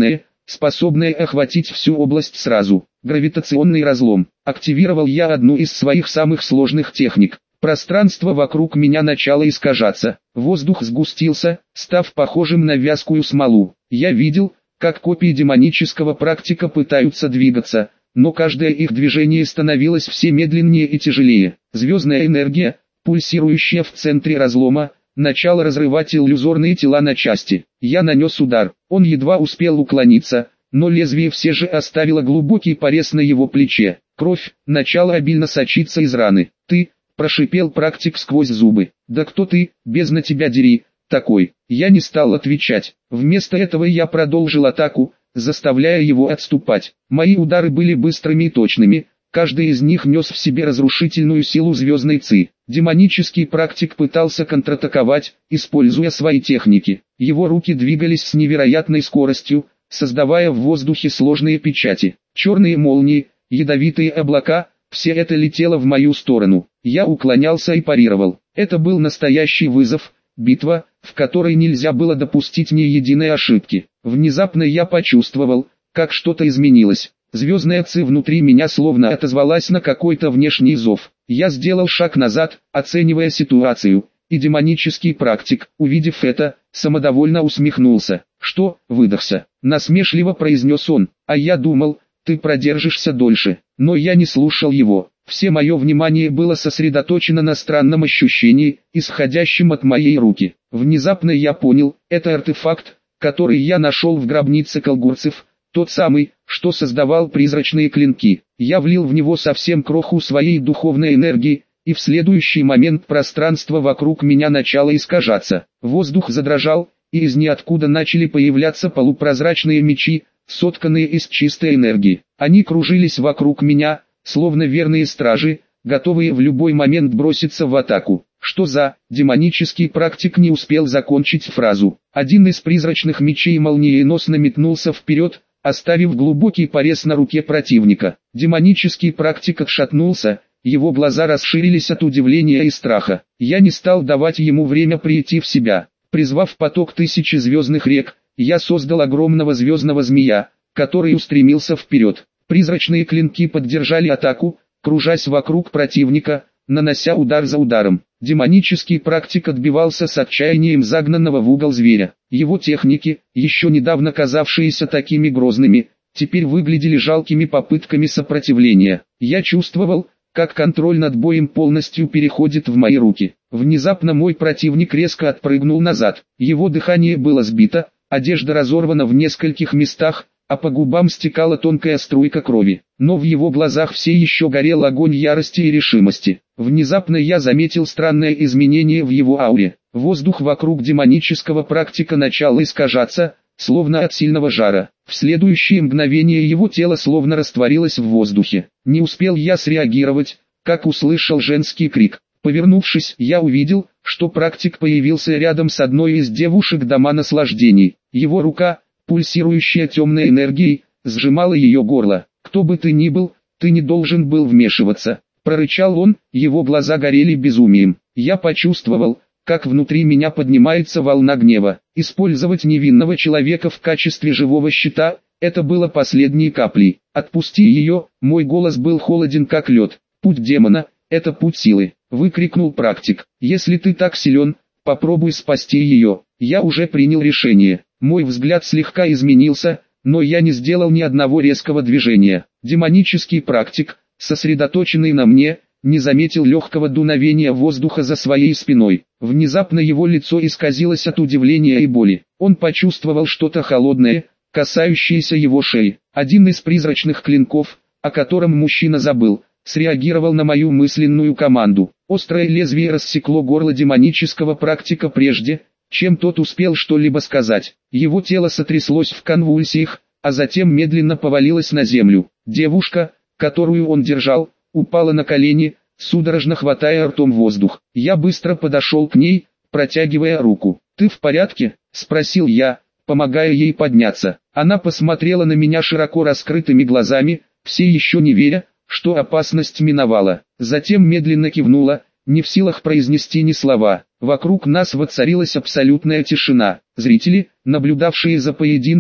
Speaker 1: способное охватить всю область сразу. Гравитационный разлом. Активировал я одну из своих самых сложных техник. Пространство вокруг меня начало искажаться. Воздух сгустился, став похожим на вязкую смолу. Я видел, как копии демонического практика пытаются двигаться, но каждое их движение становилось все медленнее и тяжелее. Звездная энергия, пульсирующая в центре разлома, начала разрывать иллюзорные тела на части. Я нанес удар, он едва успел уклониться, но лезвие все же оставило глубокий порез на его плече. Кровь начала обильно сочиться из раны. «Ты», — прошипел практик сквозь зубы. «Да кто ты, бездна тебя дери, такой?» Я не стал отвечать. Вместо этого я продолжил атаку, заставляя его отступать. Мои удары были быстрыми и точными, каждый из них нес в себе разрушительную силу звездной ци. Демонический практик пытался контратаковать, используя свои техники. Его руки двигались с невероятной скоростью, создавая в воздухе сложные печати. Черные молнии, ядовитые облака, все это летело в мою сторону. Я уклонялся и парировал. Это был настоящий вызов, битва, в которой нельзя было допустить ни единой ошибки. Внезапно я почувствовал, как что-то изменилось. Звездная ци внутри меня словно отозвалась на какой-то внешний зов. Я сделал шаг назад, оценивая ситуацию, и демонический практик, увидев это, самодовольно усмехнулся. «Что?» — выдохся. Насмешливо произнес он. «А я думал, ты продержишься дольше». Но я не слушал его. Все мое внимание было сосредоточено на странном ощущении, исходящем от моей руки. Внезапно я понял, это артефакт, который я нашел в гробнице колгурцев, тот самый, что создавал призрачные клинки. Я влил в него совсем кроху своей духовной энергии, и в следующий момент пространство вокруг меня начало искажаться. Воздух задрожал, и из ниоткуда начали появляться полупрозрачные мечи, сотканные из чистой энергии. Они кружились вокруг меня, словно верные стражи, готовые в любой момент броситься в атаку. Что за... Демонический практик не успел закончить фразу. Один из призрачных мечей молниеносно метнулся вперед, оставив глубокий порез на руке противника. Демонический практик отшатнулся, его глаза расширились от удивления и страха. Я не стал давать ему время прийти в себя. Призвав поток тысячи звездных рек, я создал огромного звездного змея, который устремился вперед. Призрачные клинки поддержали атаку, кружась вокруг противника, нанося удар за ударом. Демонический практик отбивался с отчаянием загнанного в угол зверя. Его техники, еще недавно казавшиеся такими грозными, теперь выглядели жалкими попытками сопротивления. Я чувствовал, как контроль над боем полностью переходит в мои руки. Внезапно мой противник резко отпрыгнул назад. Его дыхание было сбито, одежда разорвана в нескольких местах, а по губам стекала тонкая струйка крови. Но в его глазах все еще горел огонь ярости и решимости. Внезапно я заметил странное изменение в его ауре. Воздух вокруг демонического практика начал искажаться, словно от сильного жара. В следующее мгновение его тело словно растворилось в воздухе. Не успел я среагировать, как услышал женский крик. Повернувшись, я увидел, что практик появился рядом с одной из девушек дома наслаждений. Его рука, пульсирующая темной энергией, сжимала ее горло. «Кто бы ты ни был, ты не должен был вмешиваться», — прорычал он, его глаза горели безумием. Я почувствовал, как внутри меня поднимается волна гнева. Использовать невинного человека в качестве живого щита — это было последней каплей. «Отпусти ее», — мой голос был холоден как лед. «Путь демона — это путь силы», — выкрикнул практик. «Если ты так силен, попробуй спасти ее». Я уже принял решение. Мой взгляд слегка изменился, но я не сделал ни одного резкого движения. Демонический практик, сосредоточенный на мне, не заметил легкого дуновения воздуха за своей спиной. Внезапно его лицо исказилось от удивления и боли. Он почувствовал что-то холодное, касающееся его шеи. Один из призрачных клинков, о котором мужчина забыл, среагировал на мою мысленную команду. Острое лезвие рассекло горло демонического практика прежде, чем тот успел что-либо сказать. Его тело сотряслось в конвульсиях, а затем медленно повалилось на землю. Девушка, которую он держал, упала на колени, судорожно хватая ртом воздух. Я быстро подошел к ней, протягивая руку. «Ты в порядке?» – спросил я, помогая ей подняться. Она посмотрела на меня широко раскрытыми глазами, все еще не веря, что опасность миновала. Затем медленно кивнула, не в силах произнести ни слова. Вокруг нас воцарилась абсолютная тишина. Зрители, наблюдавшие за поединком,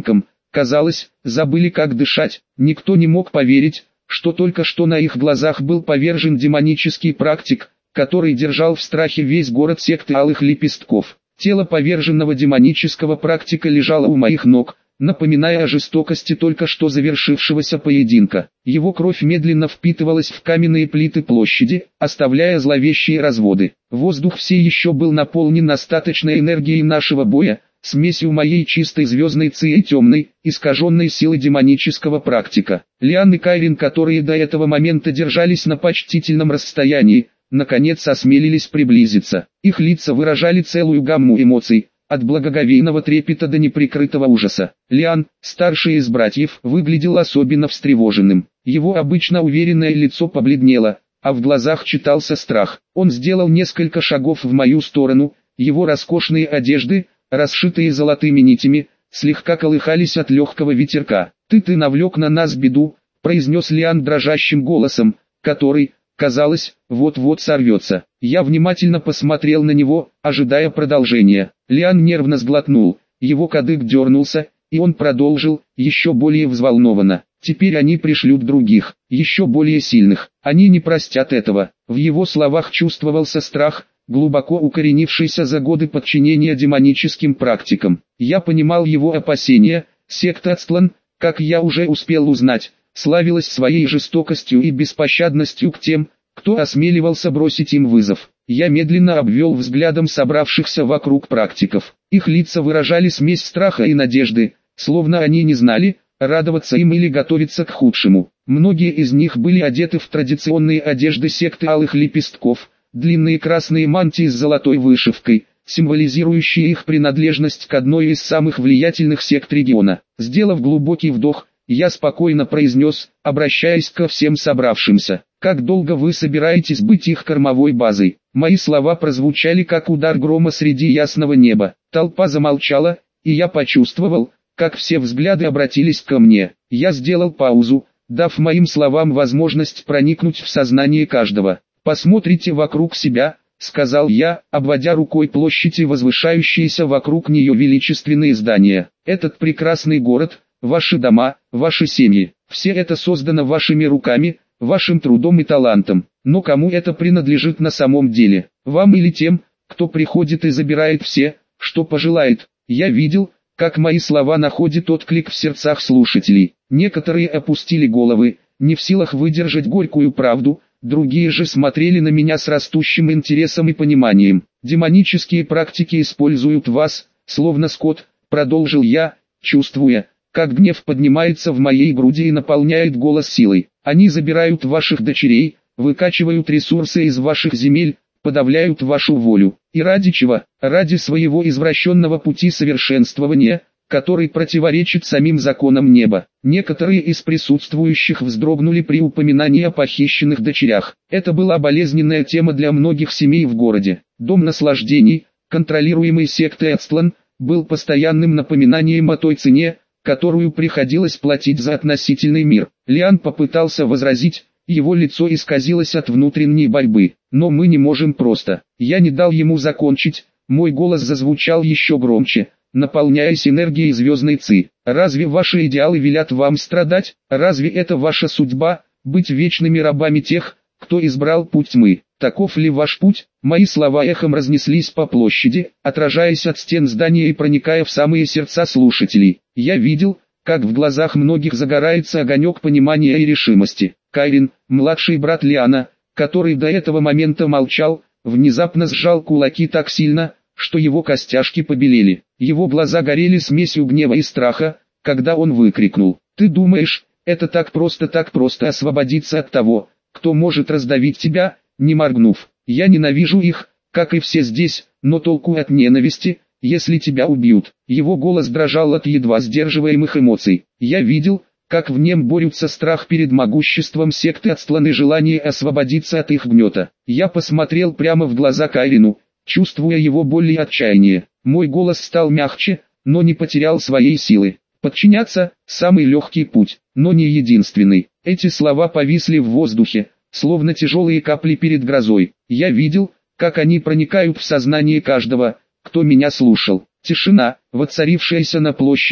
Speaker 1: казалось, забыли как дышать. Никто не мог поверить, что только что на их глазах был повержен демонический практик, который держал в страхе весь город секты Алых Лепестков. Тело поверженного демонического практика лежало у моих ног, напоминая о жестокости только что завершившегося поединка. Его кровь медленно впитывалась в каменные плиты площади, оставляя зловещие разводы. Воздух все еще был наполнен остаточной энергией нашего боя, смесью моей чистой звездной ци и темной, искаженной силы демонического практика. Лиан и Кайрин, которые до этого момента держались на почтительном расстоянии, наконец осмелились приблизиться. Их лица выражали целую гамму эмоций, от благоговейного трепета до неприкрытого ужаса. Лиан, старший из братьев, выглядел особенно встревоженным. Его обычно уверенное лицо побледнело, а в глазах читался страх. Он сделал несколько шагов в мою сторону, его роскошные одежды, расшитые золотыми нитями, слегка колыхались от легкого ветерка. «Ты ты навлек на нас беду», — произнес Лиан дрожащим голосом, который, казалось, вот-вот сорвется. Я внимательно посмотрел на него, ожидая продолжения. Лиан нервно сглотнул, его кадык дернулся, и он продолжил, еще более взволнованно. «Теперь они пришлют других, еще более сильных. Они не простят этого». В его словах чувствовался страх, глубоко укоренившийся за годы подчинения демоническим практикам. Я понимал его опасения. Секта Ацтлан, как я уже успел узнать, славилась своей жестокостью и беспощадностью к тем, кто осмеливался бросить им вызов. Я медленно обвел взглядом собравшихся вокруг практиков. Их лица выражали смесь страха и надежды, словно они не знали, радоваться им или готовиться к худшему. Многие из них были одеты в традиционные одежды секты Алых Лепестков, длинные красные мантии с золотой вышивкой, символизирующие их принадлежность к одной из самых влиятельных сект региона. Сделав глубокий вдох, я спокойно произнес, обращаясь ко всем собравшимся: «Как долго вы собираетесь быть их кормовой базой?» Мои слова прозвучали как удар грома среди ясного неба. Толпа замолчала, и я почувствовал, как все взгляды обратились ко мне. Я сделал паузу, дав моим словам возможность проникнуть в сознание каждого. «Посмотрите вокруг себя», — сказал я, обводя рукой площадь и возвышающиеся вокруг нее величественные здания. «Этот прекрасный город, ваши дома, ваши семьи, все это создано вашими руками, вашим трудом и талантом. Но кому это принадлежит на самом деле? Вам или тем, кто приходит и забирает все, что пожелает?» Я видел, как мои слова находят отклик в сердцах слушателей. Некоторые опустили головы, не в силах выдержать горькую правду, другие же смотрели на меня с растущим интересом и пониманием. «Демонические практики используют вас, словно скот», — продолжил я, чувствуя, как гнев поднимается в моей груди и наполняет голос силой. «Они забирают ваших дочерей, выкачивают ресурсы из ваших земель, подавляют вашу волю. И ради чего? Ради своего извращенного пути совершенствования, который противоречит самим законам неба». Некоторые из присутствующих вздрогнули при упоминании о похищенных дочерях. Это была болезненная тема для многих семей в городе. Дом наслаждений, контролируемый сектой Ацтлан, был постоянным напоминанием о той цене, которую приходилось платить за относительный мир. Лиан попытался возразить, его лицо исказилось от внутренней борьбы. «Но мы не можем просто». Я не дал ему закончить, мой голос зазвучал еще громче, наполняясь энергией звездной ци. «Разве ваши идеалы велят вам страдать? Разве это ваша судьба, быть вечными рабами тех, кто избрал путь тьмы? Таков ли ваш путь?» Мои слова эхом разнеслись по площади, отражаясь от стен здания и проникая в самые сердца слушателей. Я видел, как в глазах многих загорается огонек понимания и решимости. Кайрин, младший брат Лиана, который до этого момента молчал, внезапно сжал кулаки так сильно, что его костяшки побелели. Его глаза горели смесью гнева и страха, когда он выкрикнул: «Ты думаешь, это так просто так просто освободиться от того, кто может раздавить тебя?» Не моргнув: «Я ненавижу их, как и все здесь, но толку от ненависти, если тебя убьют». Его голос дрожал от едва сдерживаемых эмоций. Я видел, как в нем борются страх перед могуществом секты Ацтлан и желание освободиться от их гнета. Я посмотрел прямо в глаза Кайрину, чувствуя его боль и отчаяние. Мой голос стал мягче, но не потерял своей силы. «Подчиняться – самый легкий путь, но не единственный». Эти слова повисли в воздухе, словно тяжелые капли перед грозой. Я видел, как они проникают в сознание каждого, кто меня слушал. Тишина, воцарившаяся на площади,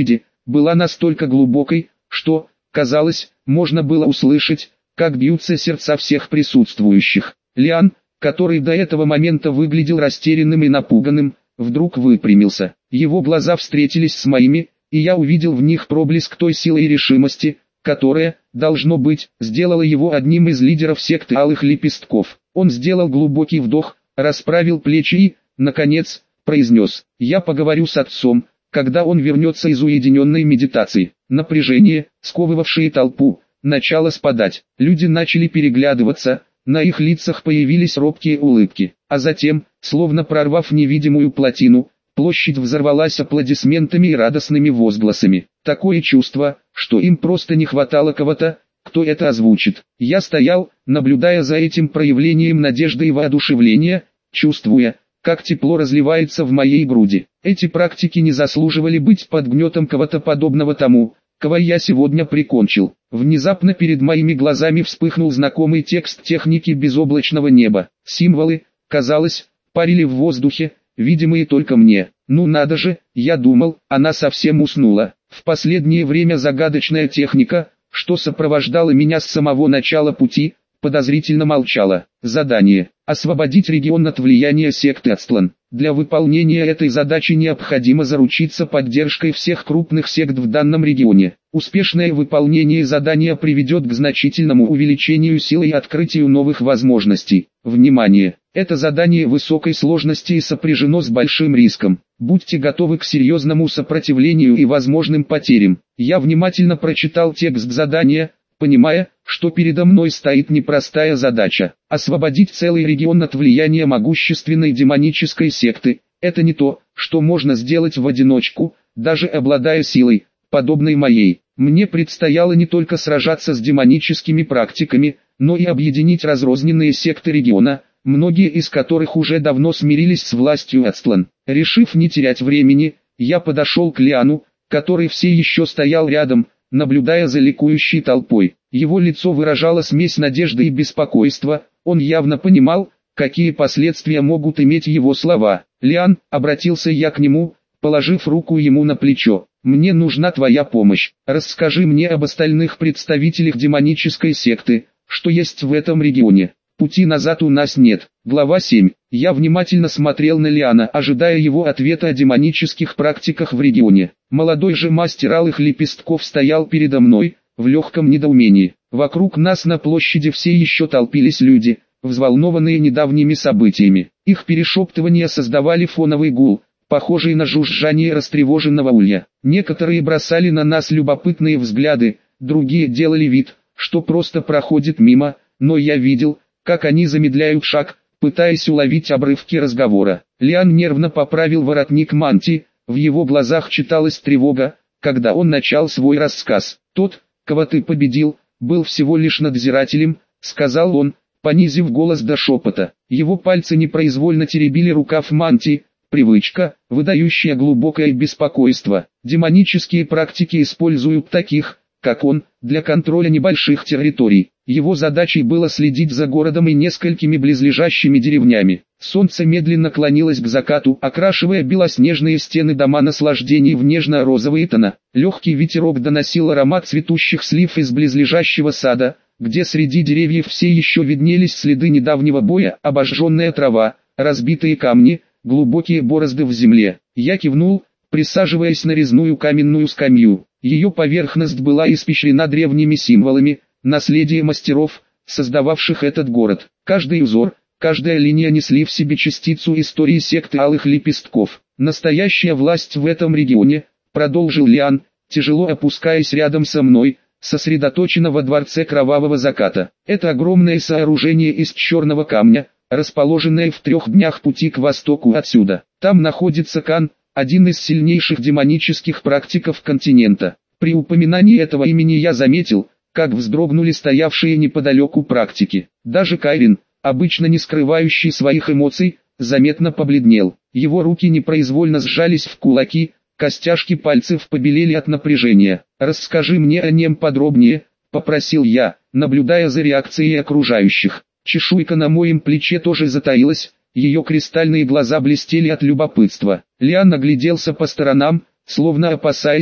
Speaker 1: была настолько глубокой, что, казалось, можно было услышать, как бьются сердца всех присутствующих. Лиан, который до этого момента выглядел растерянным и напуганным, вдруг выпрямился. Его глаза встретились с моими, и я увидел в них проблеск той силы и решимости, которая, должно быть, сделала его одним из лидеров секты Алых Лепестков. Он сделал глубокий вдох, расправил плечи и, наконец, произнес: «Я поговорю с отцом, когда он вернется из уединенной медитации». Напряжение, сковывавшее толпу, начало спадать. Люди начали переглядываться, на их лицах появились робкие улыбки. А затем, словно прорвав невидимую плотину, площадь взорвалась аплодисментами и радостными возгласами. Такое чувство, что им просто не хватало кого-то, кто это озвучит. Я стоял, наблюдая за этим проявлением надежды и воодушевления, чувствуя, как тепло разливается в моей груди. Эти практики не заслуживали быть под гнетом кого-то подобного тому, кого я сегодня прикончил. Внезапно перед моими глазами вспыхнул знакомый текст техники безоблачного неба. Символы, казалось, парили в воздухе, видимые только мне. Ну надо же, я думал, она совсем уснула. В последнее время загадочная техника, что сопровождала меня с самого начала пути, подозрительно молчала. Задание: освободить регион от влияния секты Ацтлан. Для выполнения этой задачи необходимо заручиться поддержкой всех крупных сект в данном регионе. Успешное выполнение задания приведет к значительному увеличению силы и открытию новых возможностей. Внимание! Это задание высокой сложности и сопряжено с большим риском. Будьте готовы к серьезному сопротивлению и возможным потерям. Я внимательно прочитал текст задания, понимая, что передо мной стоит непростая задача. Освободить целый регион от влияния могущественной демонической секты – это не то, что можно сделать в одиночку, даже обладая силой, подобной моей. Мне предстояло не только сражаться с демоническими практиками, но и объединить разрозненные секты региона, многие из которых уже давно смирились с властью Ацтлан. Решив не терять времени, я подошел к Лиану, который все еще стоял рядом, наблюдая за ликующей толпой. Его лицо выражало смесь надежды и беспокойства, он явно понимал, какие последствия могут иметь его слова. «Лиан», — обратился я к нему, положив руку ему на плечо, — «мне нужна твоя помощь. Расскажи мне об остальных представителях демонической секты, что есть в этом регионе. Пути назад у нас нет». Глава семь. Я внимательно смотрел на Лиана, ожидая его ответа о демонических практиках в регионе. Молодой же мастер Алых Лепестков стоял передо мной, в легком недоумении. Вокруг нас на площади все еще толпились люди, взволнованные недавними событиями. Их перешептывания создавали фоновый гул, похожий на жужжание растревоженного улья. Некоторые бросали на нас любопытные взгляды, другие делали вид, что просто проходят мимо, но я видел, как они замедляют шаг, пытаясь уловить обрывки разговора. Лиан нервно поправил воротник мантии, в его глазах читалась тревога, когда он начал свой рассказ. «Тот, кого ты победил, был всего лишь надзирателем», — сказал он, понизив голос до шепота. Его пальцы непроизвольно теребили рукав мантии, привычка, выдающая глубокое беспокойство. Демонические практики используют таких, как он, для контроля небольших территорий. Его задачей было следить за городом и несколькими близлежащими деревнями. Солнце медленно клонилось к закату, окрашивая белоснежные стены дома наслаждений в нежно-розовые тона. Легкий ветерок доносил аромат цветущих слив из близлежащего сада, где среди деревьев все еще виднелись следы недавнего боя, обожженная трава, разбитые камни, глубокие борозды в земле. Я кивнул, присаживаясь на резную каменную скамью. Ее поверхность была испещрена древними символами, наследие мастеров, создававших этот город. Каждый узор, каждая линия несли в себе частицу истории секты Алых Лепестков. Настоящая власть в этом регионе, продолжил Лиан, тяжело опускаясь рядом со мной, сосредоточена во дворце Кровавого Заката. Это огромное сооружение из черного камня, расположенное в трех днях пути к востоку отсюда. Там находится Кан, один из сильнейших демонических практиков континента. При упоминании этого имени я заметил, как вздрогнули стоявшие неподалеку практики. Даже Кайрин, обычно не скрывающий своих эмоций, заметно побледнел. Его руки непроизвольно сжались в кулаки, костяшки пальцев побелели от напряжения. «Расскажи мне о нем подробнее», — попросил я, наблюдая за реакцией окружающих. Чешуйка на моем плече тоже затаилась, ее кристальные глаза блестели от любопытства. Лиан огляделся по сторонам, словно опасаясь,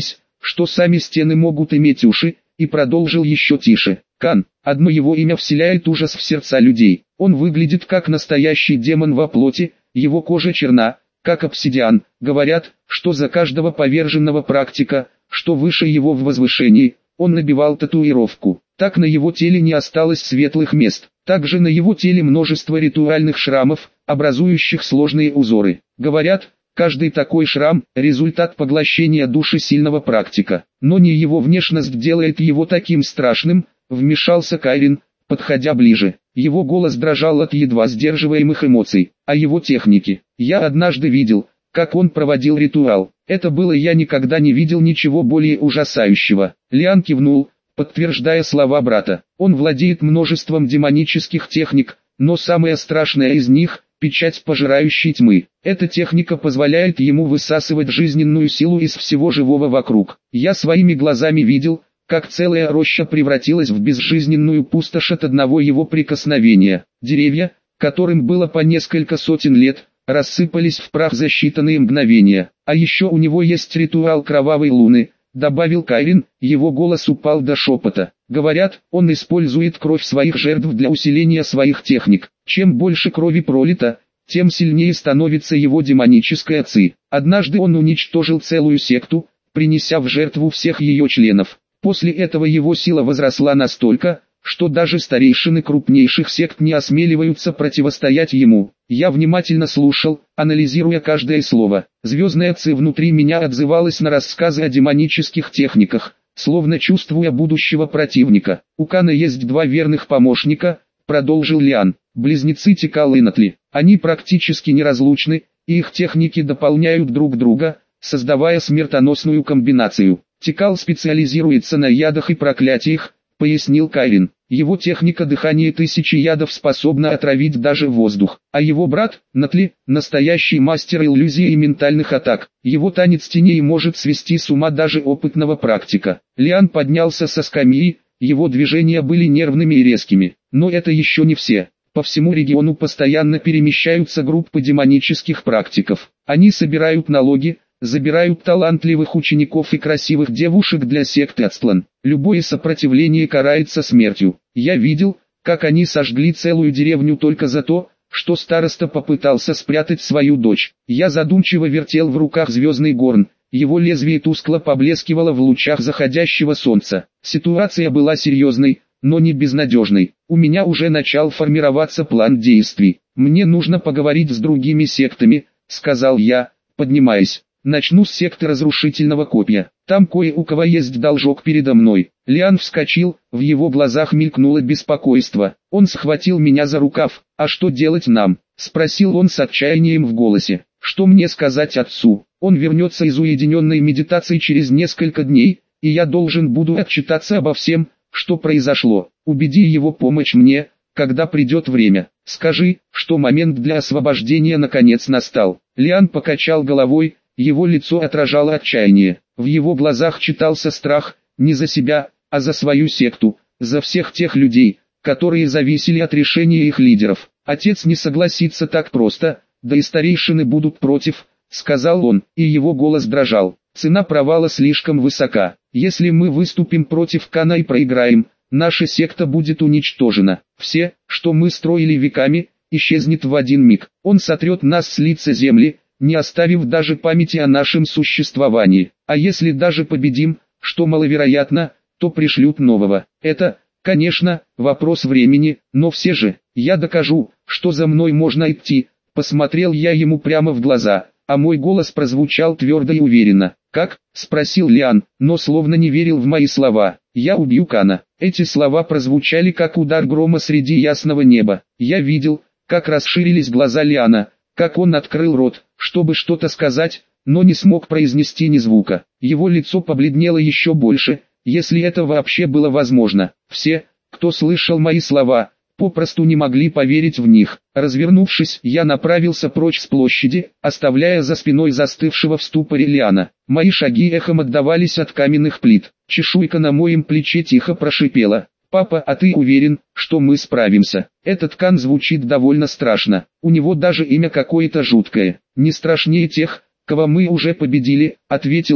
Speaker 1: что сами стены могут иметь уши, и продолжил еще тише. Кан, одно его имя вселяет ужас в сердца людей. Он выглядит как настоящий демон во плоти, его кожа черна, как обсидиан. Говорят, что за каждого поверженного практика, что выше его в возвышении, он набивал татуировку. Так на его теле не осталось светлых мест. Также на его теле множество ритуальных шрамов, образующих сложные узоры. Говорят, каждый такой шрам – результат поглощения души сильного практика. Но не его внешность делает его таким страшным, вмешался Кайрин, подходя ближе. Его голос дрожал от едва сдерживаемых эмоций. А его техники. Я однажды видел, как он проводил ритуал. Это было я никогда не видел ничего более ужасающего. Лиан кивнул, подтверждая слова брата. Он владеет множеством демонических техник, но самая страшная из них – печать пожирающей тьмы. Эта техника позволяет ему высасывать жизненную силу из всего живого вокруг. Я своими глазами видел, как целая роща превратилась в безжизненную пустошь от одного его прикосновения. Деревья, которым было по несколько сотен лет, рассыпались в прах за считанные мгновения. А еще у него есть ритуал кровавой луны, добавил Кайрин, его голос упал до шепота. Говорят, он использует кровь своих жертв для усиления своих техник. Чем больше крови пролито, тем сильнее становится его демоническая ци. Однажды он уничтожил целую секту, принеся в жертву всех ее членов. После этого его сила возросла настолько, что даже старейшины крупнейших сект не осмеливаются противостоять ему. Я внимательно слушал, анализируя каждое слово. Звездная ци внутри меня отзывалась на рассказы о демонических техниках, словно чувствуя будущего противника. У Кана есть два верных помощника, продолжил Лиан, близнецы Тикал и Натли. Они практически неразлучны, и их техники дополняют друг друга, создавая смертоносную комбинацию. Тикал специализируется на ядах и проклятиях, пояснил Кайрин. Его техника дыхания тысячи ядов способна отравить даже воздух. А его брат, Натли, настоящий мастер иллюзий и ментальных атак. Его танец теней может свести с ума даже опытного практика. Лиан поднялся со скамьи, его движения были нервными и резкими. Но это еще не все. По всему региону постоянно перемещаются группы демонических практиков. Они собирают налоги, забирают талантливых учеников и красивых девушек для секты Ацтлан. Любое сопротивление карается смертью. Я видел, как они сожгли целую деревню только за то, что староста попытался спрятать свою дочь. Я задумчиво вертел в руках звездный горн, его лезвие тускло поблескивало в лучах заходящего солнца. Ситуация была серьезной, но не безнадежной. У меня уже начал формироваться план действий. Мне нужно поговорить с другими сектами, сказал я, поднимаясь. Начну с секты разрушительного копья. Там кое у кого есть должок передо мной. Лиан вскочил, в его глазах мелькнуло беспокойство. Он схватил меня за рукав. А что делать нам? Спросил он с отчаянием в голосе. Что мне сказать отцу? Он вернется из уединенной медитации через несколько дней, и я должен буду отчитаться обо всем, что произошло. Убеди его помочь мне, когда придет время. Скажи, что момент для освобождения наконец настал. Лиан покачал головой. Его лицо отражало отчаяние. В его глазах читался страх, не за себя, а за свою секту, за всех тех людей, которые зависели от решения их лидеров. Отец не согласится так просто, да и старейшины будут против, сказал он, и его голос дрожал. Цена провала слишком высока. Если мы выступим против Кана и проиграем, наша секта будет уничтожена. Все, что мы строили веками, исчезнет в один миг. Он сотрет нас с лица земли, не оставив даже памяти о нашем существовании. А если даже победим, что маловероятно, то пришлют нового. Это, конечно, вопрос времени, но все же, я докажу, что за мной можно идти. Посмотрел я ему прямо в глаза, а мой голос прозвучал твердо и уверенно. «Как?» – спросил Лиан, но словно не верил в мои слова. «Я убью Кана». Эти слова прозвучали как удар грома среди ясного неба. Я видел, как расширились глаза Лиана, как он открыл рот, чтобы что-то сказать, но не смог произнести ни звука. Его лицо побледнело еще больше, если это вообще было возможно. Все, кто слышал мои слова, попросту не могли поверить в них. Развернувшись, я направился прочь с площади, оставляя за спиной застывшего в ступоре Лиана. Мои шаги эхом отдавались от каменных плит. Чешуйка на моем плече тихо прошипела. «Папа, а ты уверен, что мы справимся?» Этот Кан звучит довольно страшно. У него даже имя какое-то жуткое. «Не страшнее тех, кого мы уже победили», — ответил я,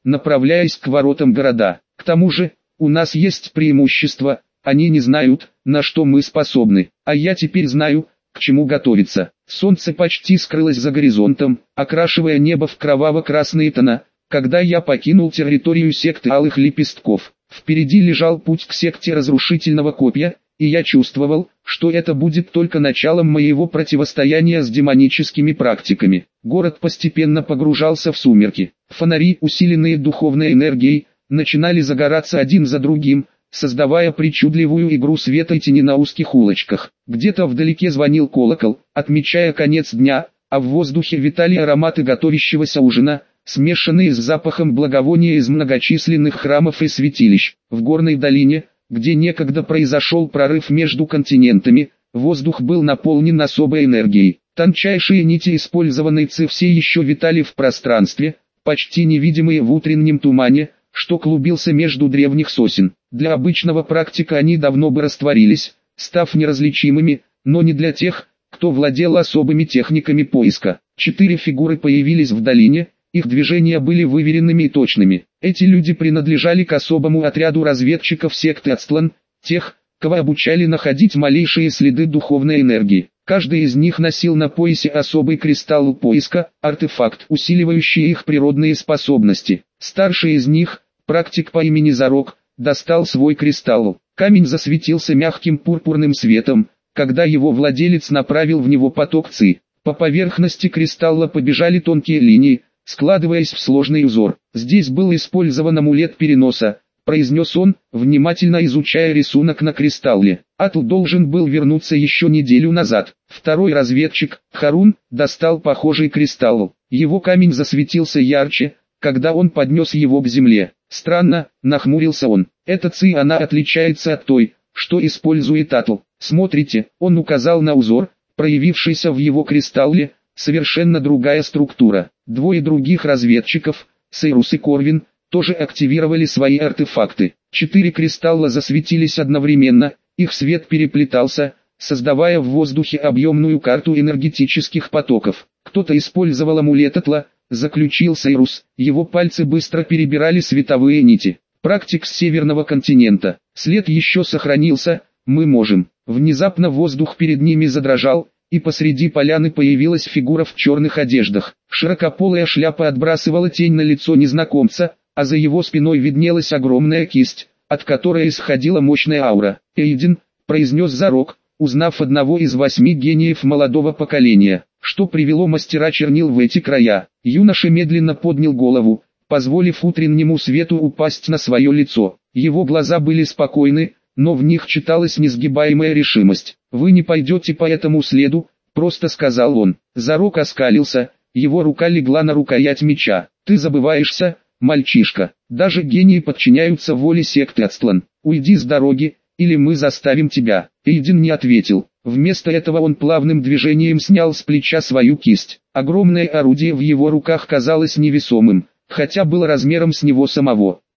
Speaker 1: направляясь к воротам города. К тому же, у нас есть преимущество, они не знают, на что мы способны, а я теперь знаю, к чему готовиться. Солнце почти скрылось за горизонтом, окрашивая небо в кроваво-красные тона, когда я покинул территорию секты Алых Лепестков. Впереди лежал путь к секте Разрушительного Копья, и я чувствовал, что это будет только началом моего противостояния с демоническими практиками. Город постепенно погружался в сумерки. Фонари, усиленные духовной энергией, начинали загораться один за другим, создавая причудливую игру света и тени на узких улочках. Где-то вдалеке звонил колокол, отмечая конец дня, а в воздухе витали ароматы готовящегося ужина, смешанные с запахом благовония из многочисленных храмов и святилищ. В горной долине, где некогда произошел прорыв между континентами, воздух был наполнен особой энергией. Тончайшие нити использованной ци все еще витали в пространстве, почти невидимые в утреннем тумане, что клубился между древних сосен. Для обычного практика они давно бы растворились, став неразличимыми, но не для тех, кто владел особыми техниками поиска. Четыре фигуры появились в долине, их движения были выверенными и точными. Эти люди принадлежали к особому отряду разведчиков секты Ацтлан, тех, кого обучали находить малейшие следы духовной энергии. Каждый из них носил на поясе особый кристалл поиска, артефакт, усиливающий их природные способности. Старший из них, практик по имени Зарок, достал свой кристалл. Камень засветился мягким пурпурным светом, когда его владелец направил в него поток ци. По поверхности кристалла побежали тонкие линии, складываясь в сложный узор. «Здесь был использован амулет переноса», — произнес он, внимательно изучая рисунок на кристалле. «Атл должен был вернуться еще неделю назад». Второй разведчик, Харун, достал похожий кристалл. Его камень засветился ярче, когда он поднес его к земле. «Странно», — нахмурился он. «Эта ци она отличается от той, что использует Атл. Смотрите», — он указал на узор, проявившийся в его кристалле, совершенно другая структура. Двое других разведчиков, Сейрус и Корвин, тоже активировали свои артефакты. Четыре кристалла засветились одновременно, их свет переплетался, создавая в воздухе объемную карту энергетических потоков. Кто-то использовал амулет Атла, заключил Сейрус, его пальцы быстро перебирали световые нити. Практик с северного континента. След еще сохранился, мы можем. Внезапно воздух перед ними задрожал, и посреди поляны появилась фигура в черных одеждах. Широкополая шляпа отбрасывала тень на лицо незнакомца, а за его спиной виднелась огромная кисть, от которой исходила мощная аура. «Эйден», — произнес Зарок, узнав одного из восьми гениев молодого поколения. «Что привело мастера чернил в эти края?» Юноша медленно поднял голову, позволив утреннему свету упасть на свое лицо. Его глаза были спокойны, но в них читалась несгибаемая решимость. «Вы не пойдете по этому следу», — просто сказал он. Зарок оскалился, его рука легла на рукоять меча. «Ты забываешься, мальчишка. Даже гении подчиняются воле секты Ацтлан. Уйди с дороги, или мы заставим тебя». Эйден не ответил. Вместо этого он плавным движением снял с плеча свою кисть. Огромное орудие в его руках казалось невесомым, хотя было размером с него самого.